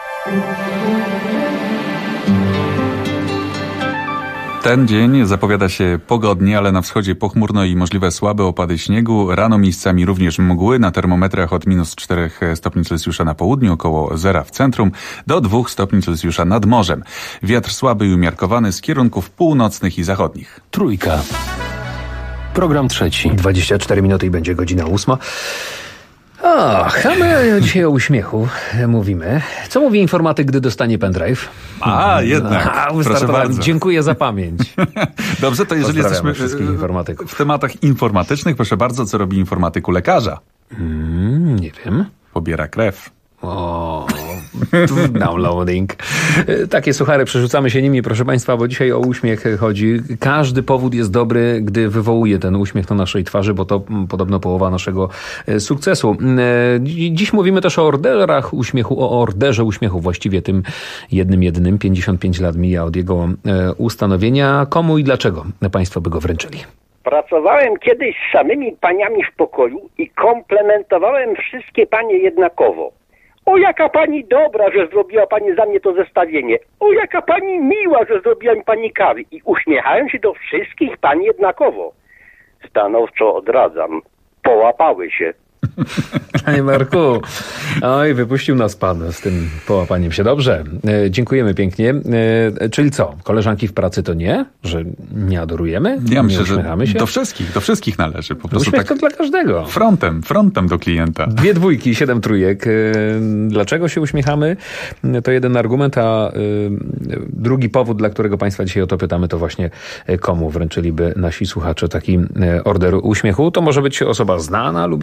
Ten dzień zapowiada się pogodnie, ale na wschodzie pochmurno i możliwe słabe opady śniegu. Rano miejscami również mgły, na termometrach od -4 stopni Celsjusza na południu, około 0 w centrum, do 2 stopni Celsjusza nad morzem. Wiatr słaby i umiarkowany z kierunków północnych i zachodnich. Trójka. Program trzeci. 24 minuty i będzie godzina 8. Ach, a my dzisiaj o uśmiechu mówimy. Co mówi informatyk, gdy dostanie pendrive? Jednak. Proszę bardzo. Dziękuję za pamięć. Dobrze, to jeżeli jesteśmy wszystkich informatyków w tematach informatycznych, proszę bardzo, co robi informatyk u lekarza? Nie wiem. Pobiera krew. O, downloading. Takie suchary, przerzucamy się nimi, proszę Państwa, bo dzisiaj o uśmiech chodzi. Każdy powód jest dobry, gdy wywołuje ten uśmiech na naszej twarzy, bo to podobno połowa naszego sukcesu. Dziś mówimy też o orderach uśmiechu, o orderze uśmiechu, właściwie tym jednym. 55 lat mija od jego ustanowienia. Komu i dlaczego Państwo by go wręczyli? Pracowałem kiedyś z samymi paniami w pokoju i komplementowałem wszystkie panie jednakowo. O, jaka pani dobra, że zrobiła pani za mnie to zestawienie. O, jaka pani miła, że zrobiła mi pani kawy. I uśmiechałem się do wszystkich pań jednakowo. Stanowczo odradzam. Połapały się. Panie Marku, oj, wypuścił nas pan z tym połapaniem się. Dobrze, dziękujemy pięknie. Czyli co, koleżanki w pracy to nie? Że nie adorujemy? Ja myślę, że się? do wszystkich należy. Po prostu uśmiech tak to dla każdego. Frontem do klienta. 2 dwójki, 7 trójek. Dlaczego się uśmiechamy? To jeden argument, a drugi powód, dla którego Państwa dzisiaj o to pytamy, to właśnie komu wręczyliby nasi słuchacze taki order uśmiechu. To może być osoba znana, lubiana, ale także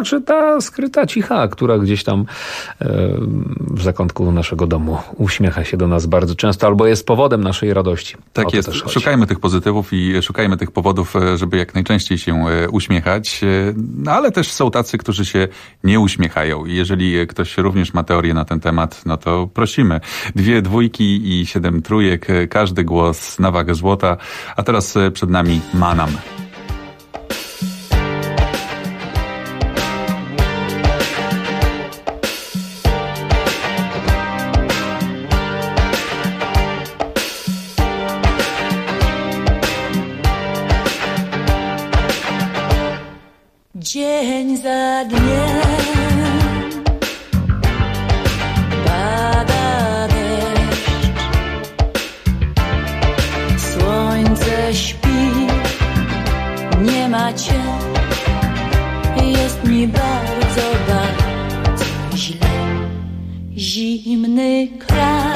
także ta skryta cicha, która gdzieś tam w zakątku naszego domu uśmiecha się do nas bardzo często, albo jest powodem naszej radości. Tak jest. Szukajmy tych pozytywów i szukajmy tych powodów, żeby jak najczęściej się uśmiechać. No, ale też są tacy, którzy się nie uśmiechają. I jeżeli ktoś również ma teorię na ten temat, no to prosimy. 2 dwójki i 7 trójek. Każdy głos na wagę złota. A teraz przed nami Manam. Dzień za dniem pada deszcz, słońce śpi, nie ma cię, jest mi bardzo, bardzo źle. Zimny kraj,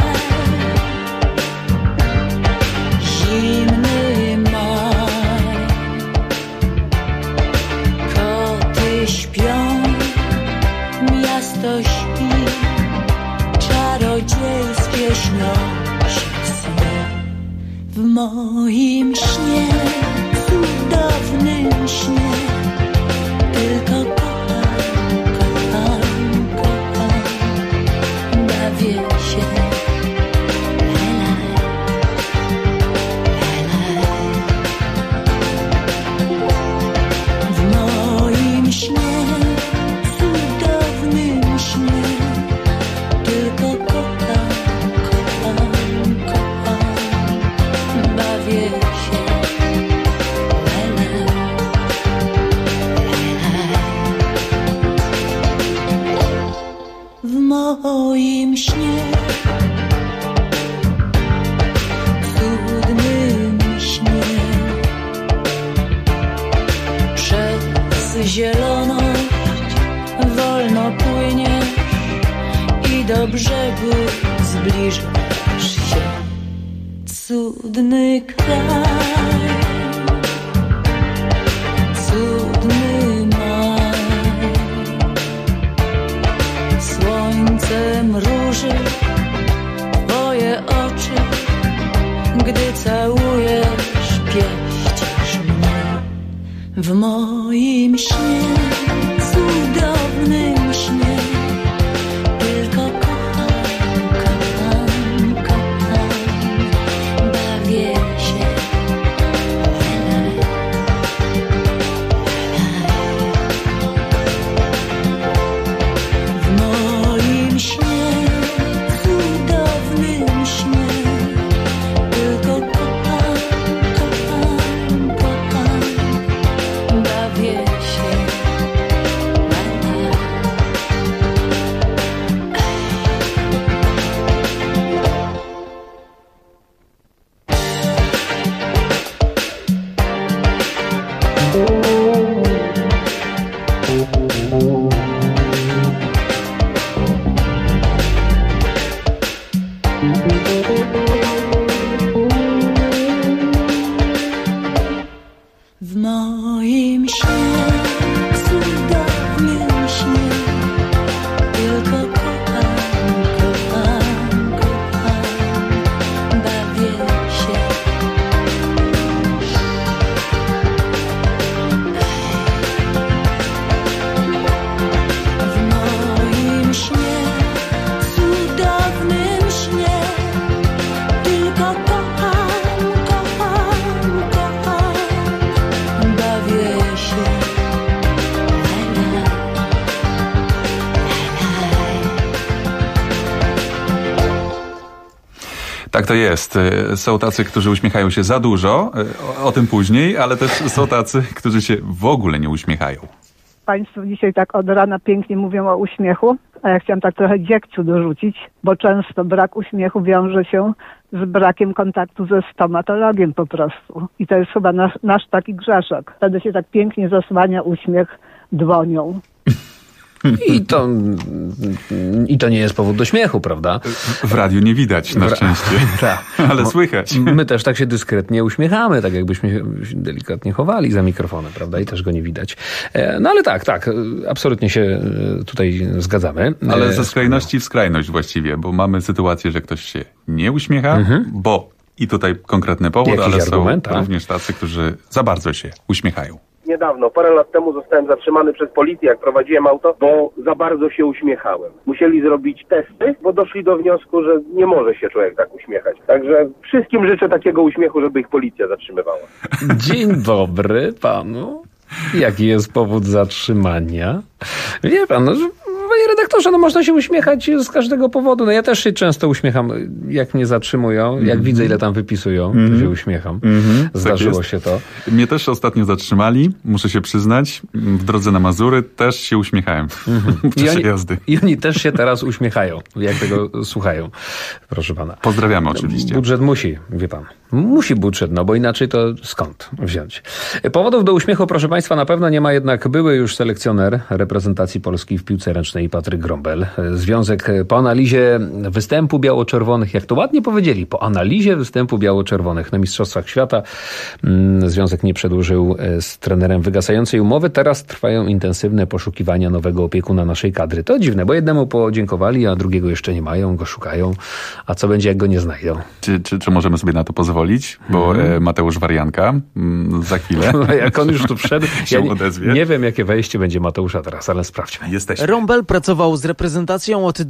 zimny maj, koty śpią, miasto śpi, czarodziejskie śnią się sny. W moim śnie, cudownym śnie, tylko kocham, kocham, kocham, bawię się. W moim śnie, cudownym śnie, tylko kocham, kocham, kocham, bawię się. W moim śnie, cudnym śnie, przez zieloność wolno płyniesz i do brzegu zbliżasz się. Cudny kraj, cudny maj, słońce mruży twoje oczy, gdy całujesz, pieścisz mnie. W moim śnie, cudownym śnie, tylko kocham, kocham, kocham, bawię się. W moim śnie, cudownym śnie, tylko kocham, kocham, kocham, bawię się. W moim śnie, cudownym śnie, tylko kocham, kocham, kocham, bawię się. W moim śnie, cudownym śnie, tylko kocham, kocham, kocham, bawię się. Tak to jest. Są tacy, którzy uśmiechają się za dużo, o tym później, ale też są tacy, którzy się w ogóle nie uśmiechają. Państwo dzisiaj tak od rana pięknie mówią o uśmiechu, a ja chciałam tak trochę dziegciu dorzucić, bo często brak uśmiechu wiąże się z brakiem kontaktu ze stomatologiem po prostu. I to jest chyba nasz taki grzeszek. Wtedy się tak pięknie zasłania uśmiech dłonią. I to nie jest powód do śmiechu, prawda? W radiu nie widać, na szczęście. Ale słychać. My też tak się dyskretnie uśmiechamy, tak jakbyśmy się delikatnie chowali za mikrofonem, prawda? I też go nie widać. No ale tak, absolutnie się tutaj zgadzamy. Ale ze skrajności w skrajność właściwie, bo mamy sytuację, że ktoś się nie uśmiecha, bo i tutaj konkretny powód, jakiś ale argument, są również tacy, którzy za bardzo się uśmiechają. Niedawno, parę lat temu zostałem zatrzymany przez policję, jak prowadziłem auto, bo za bardzo się uśmiechałem. Musieli zrobić testy, bo doszli do wniosku, że nie może się człowiek tak uśmiechać. Także wszystkim życzę takiego uśmiechu, żeby ich policja zatrzymywała. Dzień dobry panu. Jaki jest powód zatrzymania? Wie pan, panie redaktorze, można się uśmiechać z każdego powodu. Ja też się często uśmiecham, jak mnie zatrzymują. Jak widzę, ile tam wypisują, to się uśmiecham. Zdarzyło się to. Mnie też ostatnio zatrzymali, muszę się przyznać. W drodze na Mazury też się uśmiechałem w czasie jazdy. I oni też się teraz uśmiechają, jak tego słuchają. Proszę pana. Pozdrawiamy oczywiście. Budżet musi, wie pan. Musi budżet, bo inaczej to skąd wziąć? Powodów do uśmiechu, proszę państwa, na pewno nie ma, jednak były już selekcjoner reprezentacji Polski w piłce ręcznej Patryk Grąbel. Związek po analizie występu biało-czerwonych, jak to ładnie powiedzieli, po analizie występu biało-czerwonych na Mistrzostwach Świata związek nie przedłużył z trenerem wygasającej umowy. Teraz trwają intensywne poszukiwania nowego opiekuna naszej kadry. To dziwne, bo jednemu podziękowali, a drugiego jeszcze nie mają, go szukają. A co będzie, jak go nie znajdą? Czy możemy sobie na to pozwolić? Bo Mateusz Warianka za chwilę jak on już tu wszedł, się odezwie. Nie wiem, jakie wejście będzie Mateusza teraz, ale sprawdźmy. Jesteśmy. Grąbel pracował z reprezentacją od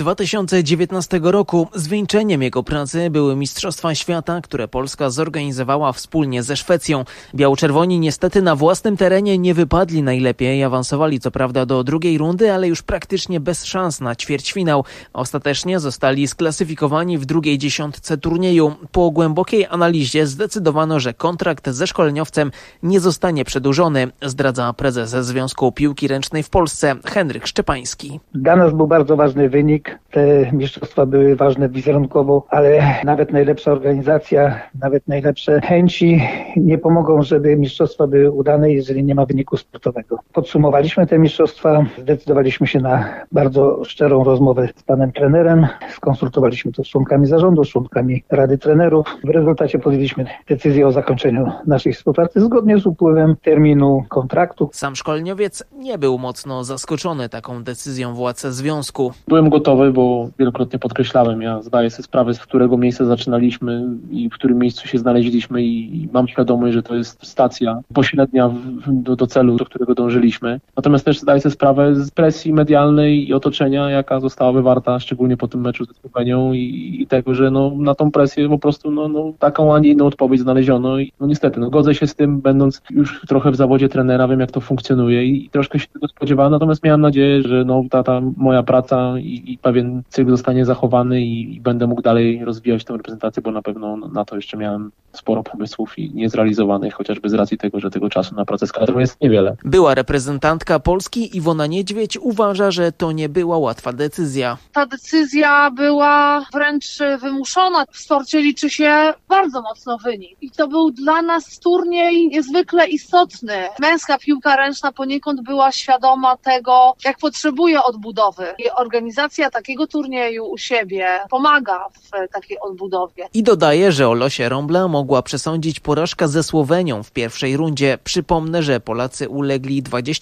2019 roku. Zwieńczeniem jego pracy były Mistrzostwa Świata, które Polska zorganizowała wspólnie ze Szwecją. Biało-czerwoni niestety na własnym terenie nie wypadli najlepiej. Awansowali co prawda do drugiej rundy, ale już praktycznie bez szans na ćwierćfinał. Ostatecznie zostali sklasyfikowani w drugiej dziesiątce turnieju. Po głębokiej analizie zdecydowano, że kontrakt ze szkoleniowcem nie zostanie przedłużony, zdradza prezes Związku Piłki Ręcznej w Polsce Henryk Szczepański. Dla nas był bardzo ważny wynik. Te mistrzostwa były ważne wizerunkowo, ale nawet najlepsza organizacja, nawet najlepsze chęci nie pomogą, żeby mistrzostwa były udane, jeżeli nie ma wyniku sportowego. Podsumowaliśmy te mistrzostwa, zdecydowaliśmy się na bardzo szczerą rozmowę z panem trenerem, skonsultowaliśmy to z członkami zarządu, z członkami Rady Trenerów. W rezultacie podjęliśmy decyzję o zakończeniu naszej współpracy zgodnie z upływem terminu kontraktu. Sam szkoleniowiec nie był mocno zaskoczony taką decyzją władz związku. Byłem gotowy, bo wielokrotnie podkreślałem, ja zdaję sobie sprawę, z którego miejsca zaczynaliśmy i w którym miejscu się znaleźliśmy i mam świadomość, że to jest stacja pośrednia do celu, do którego dążyliśmy. Natomiast też zdaję sobie sprawę z presji medialnej i otoczenia, jaka została wywarta, szczególnie po tym meczu ze Słowenią i tego, że na tą presję po prostu taką, a nie inną odpowiedź znaleziono i niestety, godzę się z tym, będąc już trochę w zawodzie trenera, wiem jak to funkcjonuje i troszkę się tego spodziewałem, natomiast miałem nadzieję, że ta moja praca i pewien cykl zostanie zachowany i będę mógł dalej rozwijać tę reprezentację, bo na pewno na to jeszcze miałem sporo pomysłów i niezrealizowanych, chociażby z racji tego, że tego czasu na pracę z kadrą jest niewiele. Była reprezentantka Polski Iwona Niedźwiedź uważa, że to nie była łatwa decyzja. Ta decyzja była wręcz wymuszona. W sporcie liczy się bardzo mocno wynik. I to był dla nas turniej niezwykle istotny. Męska piłka ręczna poniekąd była świadoma tego, jak potrzebuje odbudowy. I organizacja takiego turnieju u siebie pomaga w takiej odbudowie. I dodaje, że o losie Rąbla mogła przesądzić porażka ze Słowenią w pierwszej rundzie. Przypomnę, że Polacy ulegli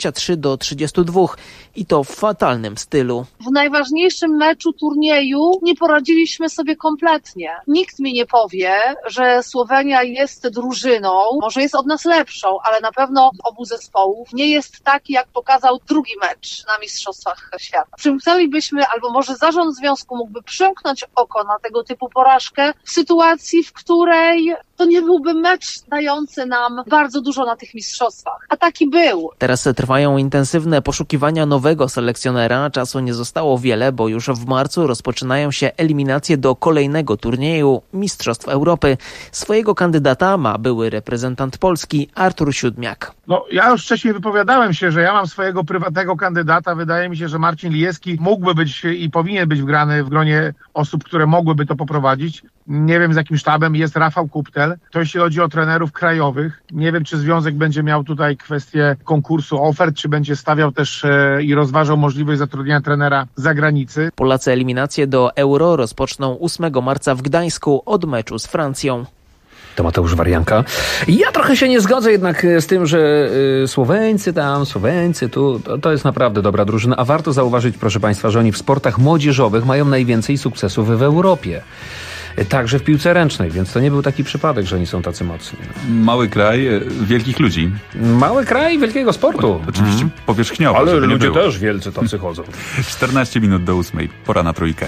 23-32 i to w fatalnym stylu. W najważniejszym meczu turnieju nie poradziliśmy sobie kompletnie. Nikt mi nie powie, że Słowenia jest drużyną, może jest od nas lepszą, ale na pewno obu zespołów nie jest taki, jak pokazał drugi mecz na Mistrzostwach Świata. Przymknęlibyśmy, albo może zarząd związku mógłby przymknąć oko na tego typu porażkę w sytuacji, w której to nie byłby mecz dający nam bardzo dużo na tych mistrzostwach. A taki był. Teraz trwają intensywne poszukiwania nowego selekcjonera. Czasu nie zostało wiele, bo już w marcu rozpoczynają się eliminacje do kolejnego turnieju Mistrzostw Europy. Swojego kandydata ma były reprezentant Polski Artur Siódmiak. Ja już wcześniej wypowiadałem się, że ja mam swojego prywatnego kandydata. Wydaje mi się, że Marcin Lijewski mógłby być i powinien być wgrany w gronie osób, które mogłyby to poprowadzić. Nie wiem z jakim sztabem, jest Rafał Kuptel. To jeśli chodzi o trenerów krajowych. Nie wiem, czy związek będzie miał tutaj kwestię konkursu ofert, czy będzie stawiał też i rozważał możliwość zatrudnienia trenera z zagranicy. Polacy eliminację do Euro rozpoczną 8 marca w Gdańsku od meczu z Francją. To Mateusz Warianka. Ja trochę się nie zgodzę jednak z tym, że Słoweńcy tam, Słoweńcy tu, to jest naprawdę dobra drużyna. A warto zauważyć, proszę Państwa, że oni w sportach młodzieżowych mają najwięcej sukcesów w Europie. Także w piłce ręcznej, więc to nie był taki przypadek, że oni są tacy mocni. Mały kraj wielkich ludzi. Mały kraj wielkiego sportu. Oczywiście powierzchniowo. Ale ludzie też wielcy tacy chodzą. 14 minut do 8. Pora na trójkę.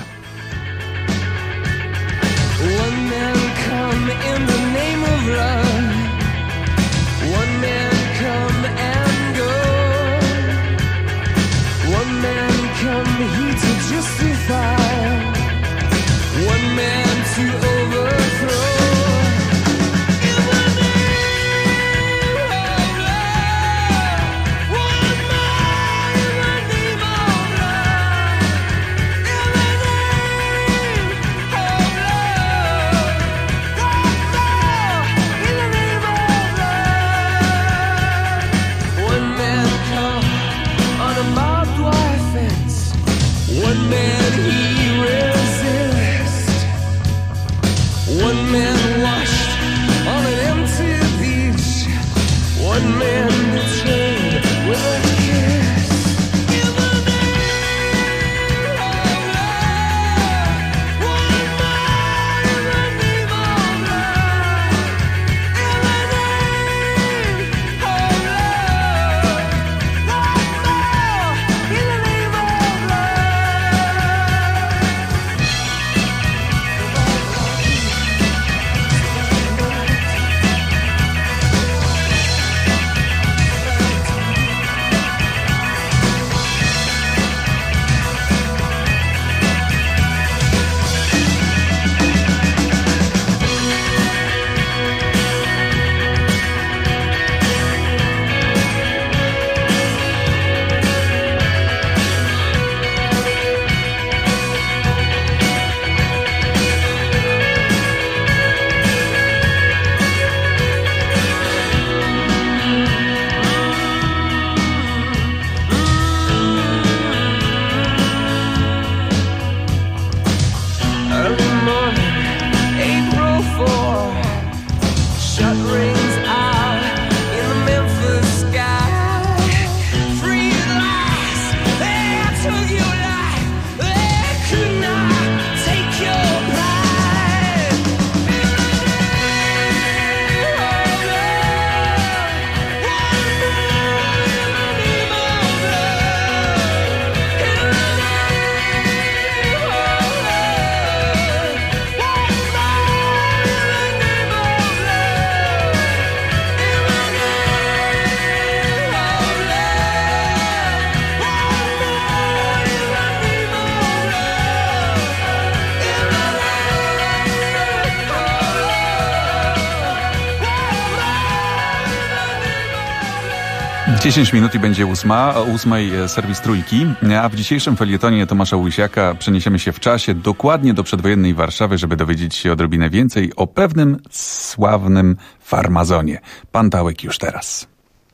Za 10 minut i będzie 8, o 8 serwis Trójki, a w dzisiejszym felietonie Tomasza Łysiaka przeniesiemy się w czasie dokładnie do przedwojennej Warszawy, żeby dowiedzieć się odrobinę więcej o pewnym sławnym farmazonie. Pan Tałek już teraz.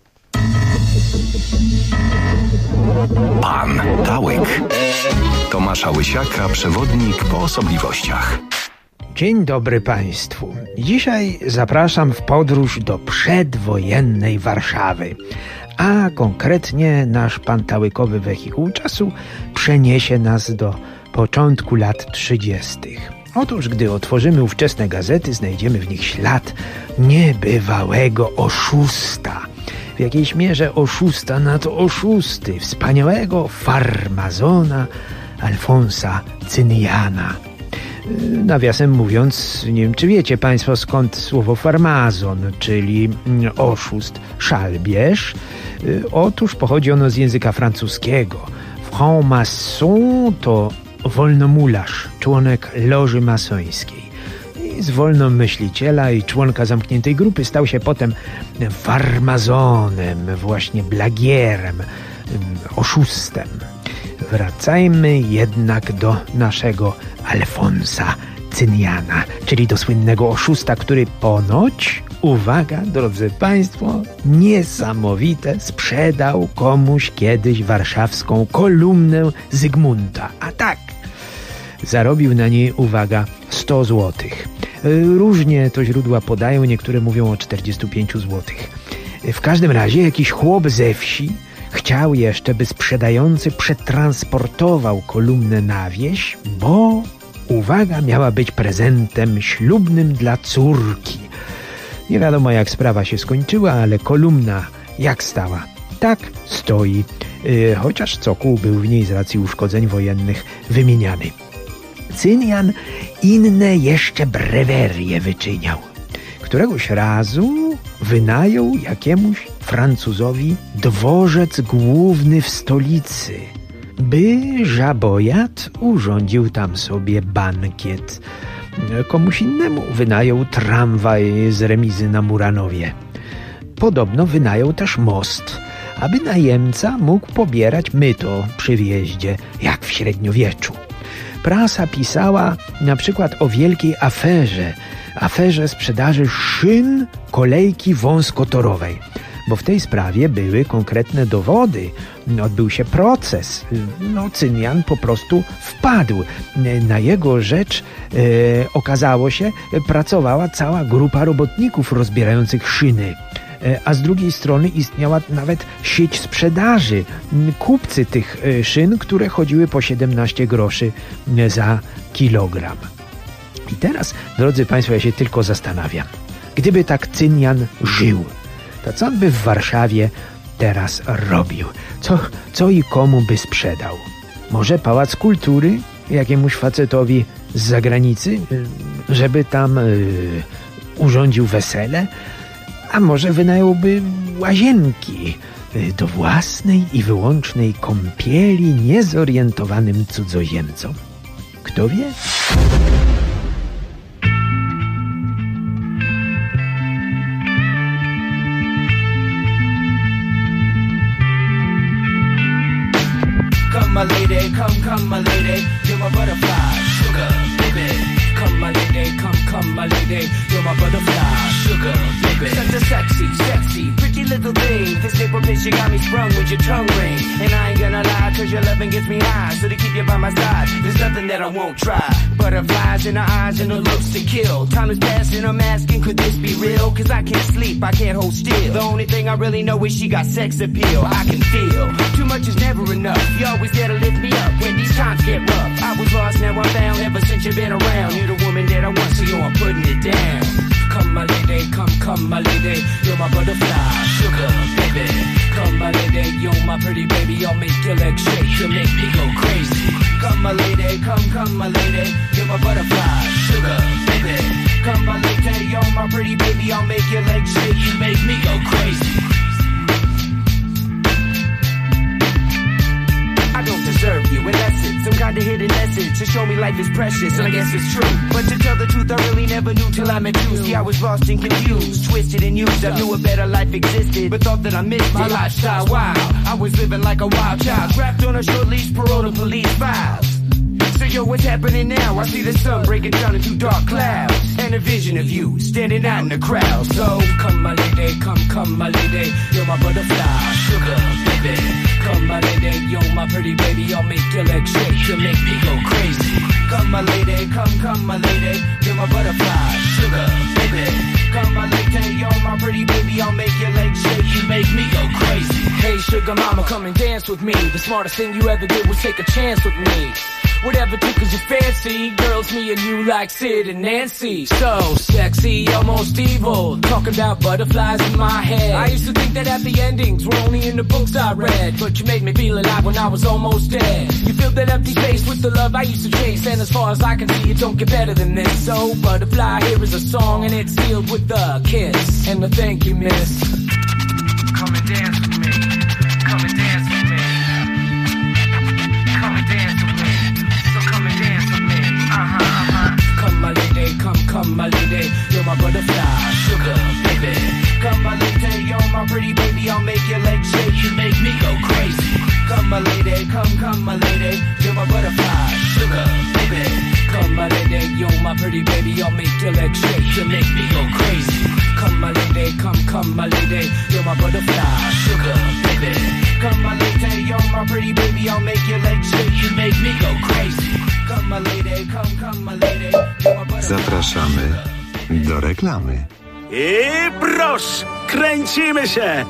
Pan Tałek. Tomasza Łysiaka, przewodnik po osobliwościach. Dzień dobry Państwu. Dzisiaj zapraszam w podróż do przedwojennej Warszawy, a konkretnie nasz pantałykowy wehikuł czasu przeniesie nas do początku lat 30. Otóż, gdy otworzymy ówczesne gazety, znajdziemy w nich ślad niebywałego oszusta. W jakiejś mierze oszusta nad oszusty, wspaniałego farmazona Alfonsa Cyniana. Nawiasem mówiąc, nie wiem czy wiecie Państwo skąd słowo farmazon, czyli oszust, szalbierz. Otóż pochodzi ono z języka francuskiego. Franc-maçon to wolnomularz, członek loży masońskiej. I z wolnomyśliciela i członka zamkniętej grupy stał się potem farmazonem, właśnie blagierem, oszustem. Wracajmy jednak do naszego Alfonsa Cyniana, czyli do słynnego oszusta, który ponoć, uwaga, drodzy Państwo, niesamowite, sprzedał komuś kiedyś warszawską kolumnę Zygmunta. A tak, zarobił na niej, uwaga, 100 złotych. Różnie to źródła podają, niektóre mówią o 45 złotych. W każdym razie jakiś chłop ze wsi chciał jeszcze, by sprzedający przetransportował kolumnę na wieś, bo, uwaga, miała być prezentem ślubnym dla córki. Nie wiadomo, jak sprawa się skończyła, ale kolumna jak stała, tak stoi, chociaż cokół był w niej z racji uszkodzeń wojennych wymieniany. Cynian inne jeszcze brewerie wyczyniał. Któregoś razu wynajął jakiemuś Francuzowi dworzec główny w stolicy, by żabojat urządził tam sobie bankiet. Komuś innemu wynajął tramwaj z remizy na Muranowie. Podobno wynajął też most, aby najemca mógł pobierać myto przy wjeździe, jak w średniowieczu. Prasa pisała na przykład o wielkiej aferze sprzedaży szyn kolejki wąskotorowej, bo w tej sprawie były konkretne dowody. Odbył się proces. Cynian po prostu wpadł. Na jego rzecz okazało się, pracowała cała grupa robotników rozbierających szyny. A z drugiej strony istniała nawet sieć sprzedaży. Kupcy tych szyn, które chodziły po 17 groszy za kilogram. I teraz, drodzy Państwo, ja się tylko zastanawiam. Gdyby tak Cynian żył, to co on by w Warszawie teraz robił? Co i komu by sprzedał? Może Pałac Kultury jakiemuś facetowi z zagranicy, żeby tam urządził wesele? A może wynająłby łazienki do własnej i wyłącznej kąpieli niezorientowanym cudzoziemcom? Kto wie? Come my lady, come my lady, you're my butterfly, sugar, baby. Come my lady, come my lady, you're my butterfly, sugar, baby. Such a sexy, pretty little thing. This paper bitch, you got me sprung with your tongue ring. And I ain't gonna lie, cause your loving gets me high. So to keep you by my side, there's nothing that I won't try. Butterflies in her eyes and her looks to kill. Time is passing, I'm asking, could this be real? Cause I can't sleep, I can't hold still. The only thing I really know is she got sex appeal. I can feel, too much is never enough. You always there to lift me up when these times get rough. I was lost, now I'm found, ever since you've been around. You're the woman that I want, so I'm putting it down. Come my lady, come my lady, you're my butterfly, sugar, baby. Come my lady, you're my pretty baby, I'll make your legs shake, you'll make me go crazy. Come my lady, come my lady, you're my butterfly, sugar, baby. Come my lady, you're my pretty baby, I'll make your legs shake, you make me go crazy. I don't deserve you, unless it's some kind of hidden message to show me life is precious, and I guess it's true. But to tell the truth, I really never knew till I met you. See, I was lost and confused, twisted and used. I knew a better life existed, but thought that I missed my lifestyle. Wow, I was living like a wild child, trapped on a short leash, parole to police files. So yo, what's happening now? I see the sun breaking down into dark clouds, and a vision of you standing out in the crowd. So come my lady, come my lady, you're my butterfly, sugar, baby. Come my lady, you're my pretty baby, I'll make your legs shake, you'll make me go crazy. Come my lady, come my lady, you're my butterfly, sugar, baby. Come my lady, you're my pretty baby, I'll make your legs shake, you make me go crazy. Hey sugar mama, come and dance with me. The smartest thing you ever did was take a chance with me. Whatever tickles your fancy, girls, me and you like Sid and Nancy. So sexy, almost evil, talking about butterflies in my head. I used to think that happy endings were only in the books I read, but you made me feel alive when I was almost dead. You filled that empty space with the love I used to chase, and as far as I can see, it don't get better than this. So butterfly, here is a song, and it's sealed with a kiss and a thank you, miss. Come and dance with me, come and dance with me, come and dance with me. Come my lady, come my lady, you're my butterfly, sugar, baby. Come my lady, you're my pretty baby, I'll make your legs shake, you make me go crazy. Come my lady, come my lady, you're my butterfly, sugar, baby. Come my lady, yo, my pretty baby, I'll make your legs shake, you make me go crazy. Come my lady, come my lady, you're my butterfly, sugar baby. Come my lady, yo, my pretty baby, I'll make your legs shake, you make me go crazy. Come my lady, come my lady, you're my butterfly. Zapraszamy do reklamy. I proszę, kręcimy się!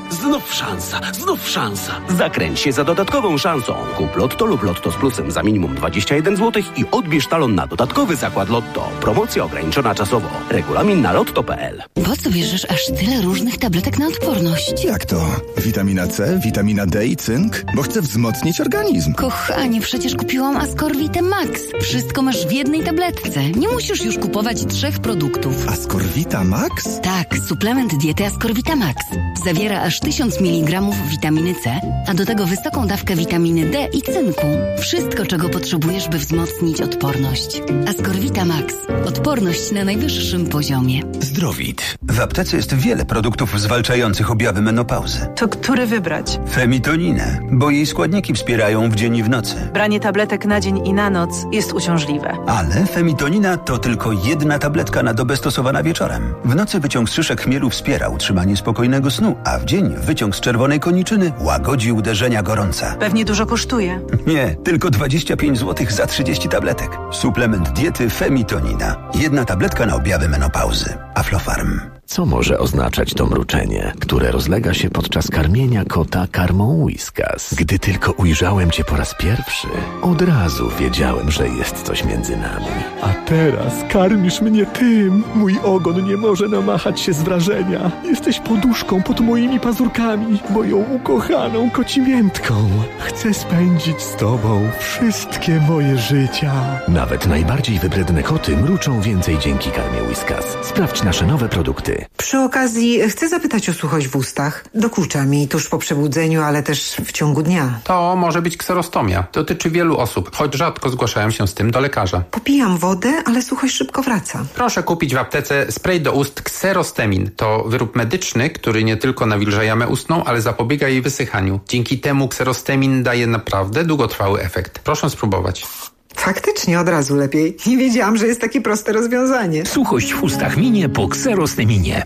Znów szansa. Zakręć się za dodatkową szansą. Kup Lotto lub Lotto z plusem za minimum 21 zł i odbierz talon na dodatkowy zakład Lotto. Promocja ograniczona czasowo. Regulamin na lotto.pl. Po co bierzesz aż tyle różnych tabletek na odporność? Jak to? Witamina C, witamina D i cynk? Bo chcę wzmocnić organizm. Kochanie, przecież kupiłam Ascorvitę Max. Wszystko masz w jednej tabletce. Nie musisz już kupować 3 produktów. Ascorvita Max? Tak, suplement diety Ascorvita Max. Zawiera aż 1000 mg witaminy C, a do tego wysoką dawkę witaminy D i cynku. Wszystko, czego potrzebujesz, by wzmocnić odporność. Ascorvita Max. Odporność na najwyższym poziomie. Zdrowit. W aptece jest wiele produktów zwalczających objawy menopauzy. To który wybrać? Femitoninę, bo jej składniki wspierają w dzień i w nocy. Branie tabletek na dzień i na noc jest uciążliwe. Ale femitonina to tylko jedna tabletka na dobę stosowana wieczorem. W nocy wyciąg z szyszek chmielu wspiera utrzymanie spokojnego snu, a w dzień wyciąg z czerwonej koniczyny łagodzi uderzenia gorąca. Pewnie dużo kosztuje. Nie, tylko 25 zł za 30 tabletek. Suplement diety Femitonina. Jedna tabletka na objawy menopauzy. Aflofarm. Co może oznaczać to mruczenie, które rozlega się podczas karmienia kota karmą Whiskas? Gdy tylko ujrzałem cię po raz pierwszy, od razu wiedziałem, że jest coś między nami. A teraz karmisz mnie tym. Mój ogon nie może namachać się z wrażenia. Jesteś poduszką pod moimi pazurkami, moją ukochaną kocimiętką. Chcę spędzić z tobą wszystkie moje życia. Nawet najbardziej wybredne koty mruczą więcej dzięki karmie Whiskas. Sprawdź nasze nowe produkty. Przy okazji chcę zapytać o suchość w ustach. Dokucza mi tuż po przebudzeniu, ale też w ciągu dnia. To może być kserostomia. Dotyczy wielu osób, choć rzadko zgłaszają się z tym do lekarza. Popijam wodę, ale suchość szybko wraca. Proszę kupić w aptece spray do ust Xerostemin. To wyrób medyczny, który nie tylko nawilża jamę ustną, ale zapobiega jej wysychaniu. Dzięki temu Xerostemin daje naprawdę długotrwały efekt. Proszę spróbować. Faktycznie od razu lepiej. Nie wiedziałam, że jest takie proste rozwiązanie. Suchość w ustach minie po Xerosteminie.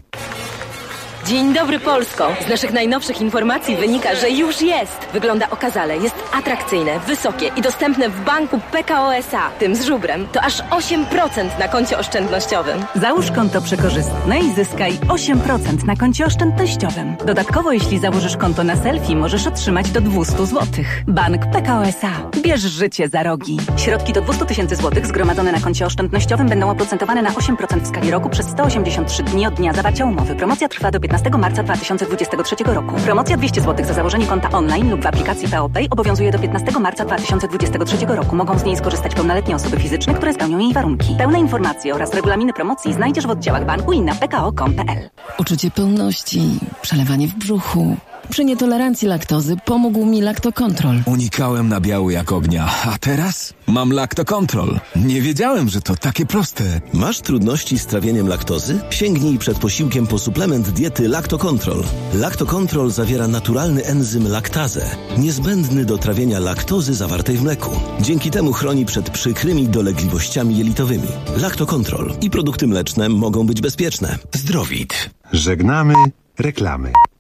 Dzień dobry Polsko! Z naszych najnowszych informacji wynika, że już jest. Wygląda okazale, jest atrakcyjne, wysokie i dostępne w banku PKO SA. Tym z żubrem to aż 8% na koncie oszczędnościowym. Załóż konto przekorzystne i zyskaj 8% na koncie oszczędnościowym. Dodatkowo, jeśli założysz konto na selfie, możesz otrzymać do 200 zł. Bank PKO SA. Bierz życie za rogi. Środki do 200 000 zł zgromadzone na koncie oszczędnościowym będą oprocentowane na 8% w skali roku przez 183 dni od dnia zawarcia umowy. Promocja trwa do 15 marca 2023 roku. Promocja 200 zł za założenie konta online lub w aplikacji PeoPay obowiązuje do 15 marca 2023 roku. Mogą z niej skorzystać pełnoletnie osoby fizyczne, które spełnią jej warunki. Pełne informacje oraz regulaminy promocji znajdziesz w oddziałach banku i na pko.com.pl. Uczucie pełności, przelewanie w brzuchu. Przy nietolerancji laktozy pomógł mi Lactocontrol. Unikałem nabiału jak ognia, a teraz mam Lactocontrol. Nie wiedziałem, że to takie proste. Masz trudności z trawieniem laktozy? Sięgnij przed posiłkiem po suplement diety Lactocontrol. Lactocontrol zawiera naturalny enzym laktazę, niezbędny do trawienia laktozy zawartej w mleku. Dzięki temu chroni przed przykrymi dolegliwościami jelitowymi. Lactocontrol i produkty mleczne mogą być bezpieczne. Zdrowit. Żegnamy reklamy.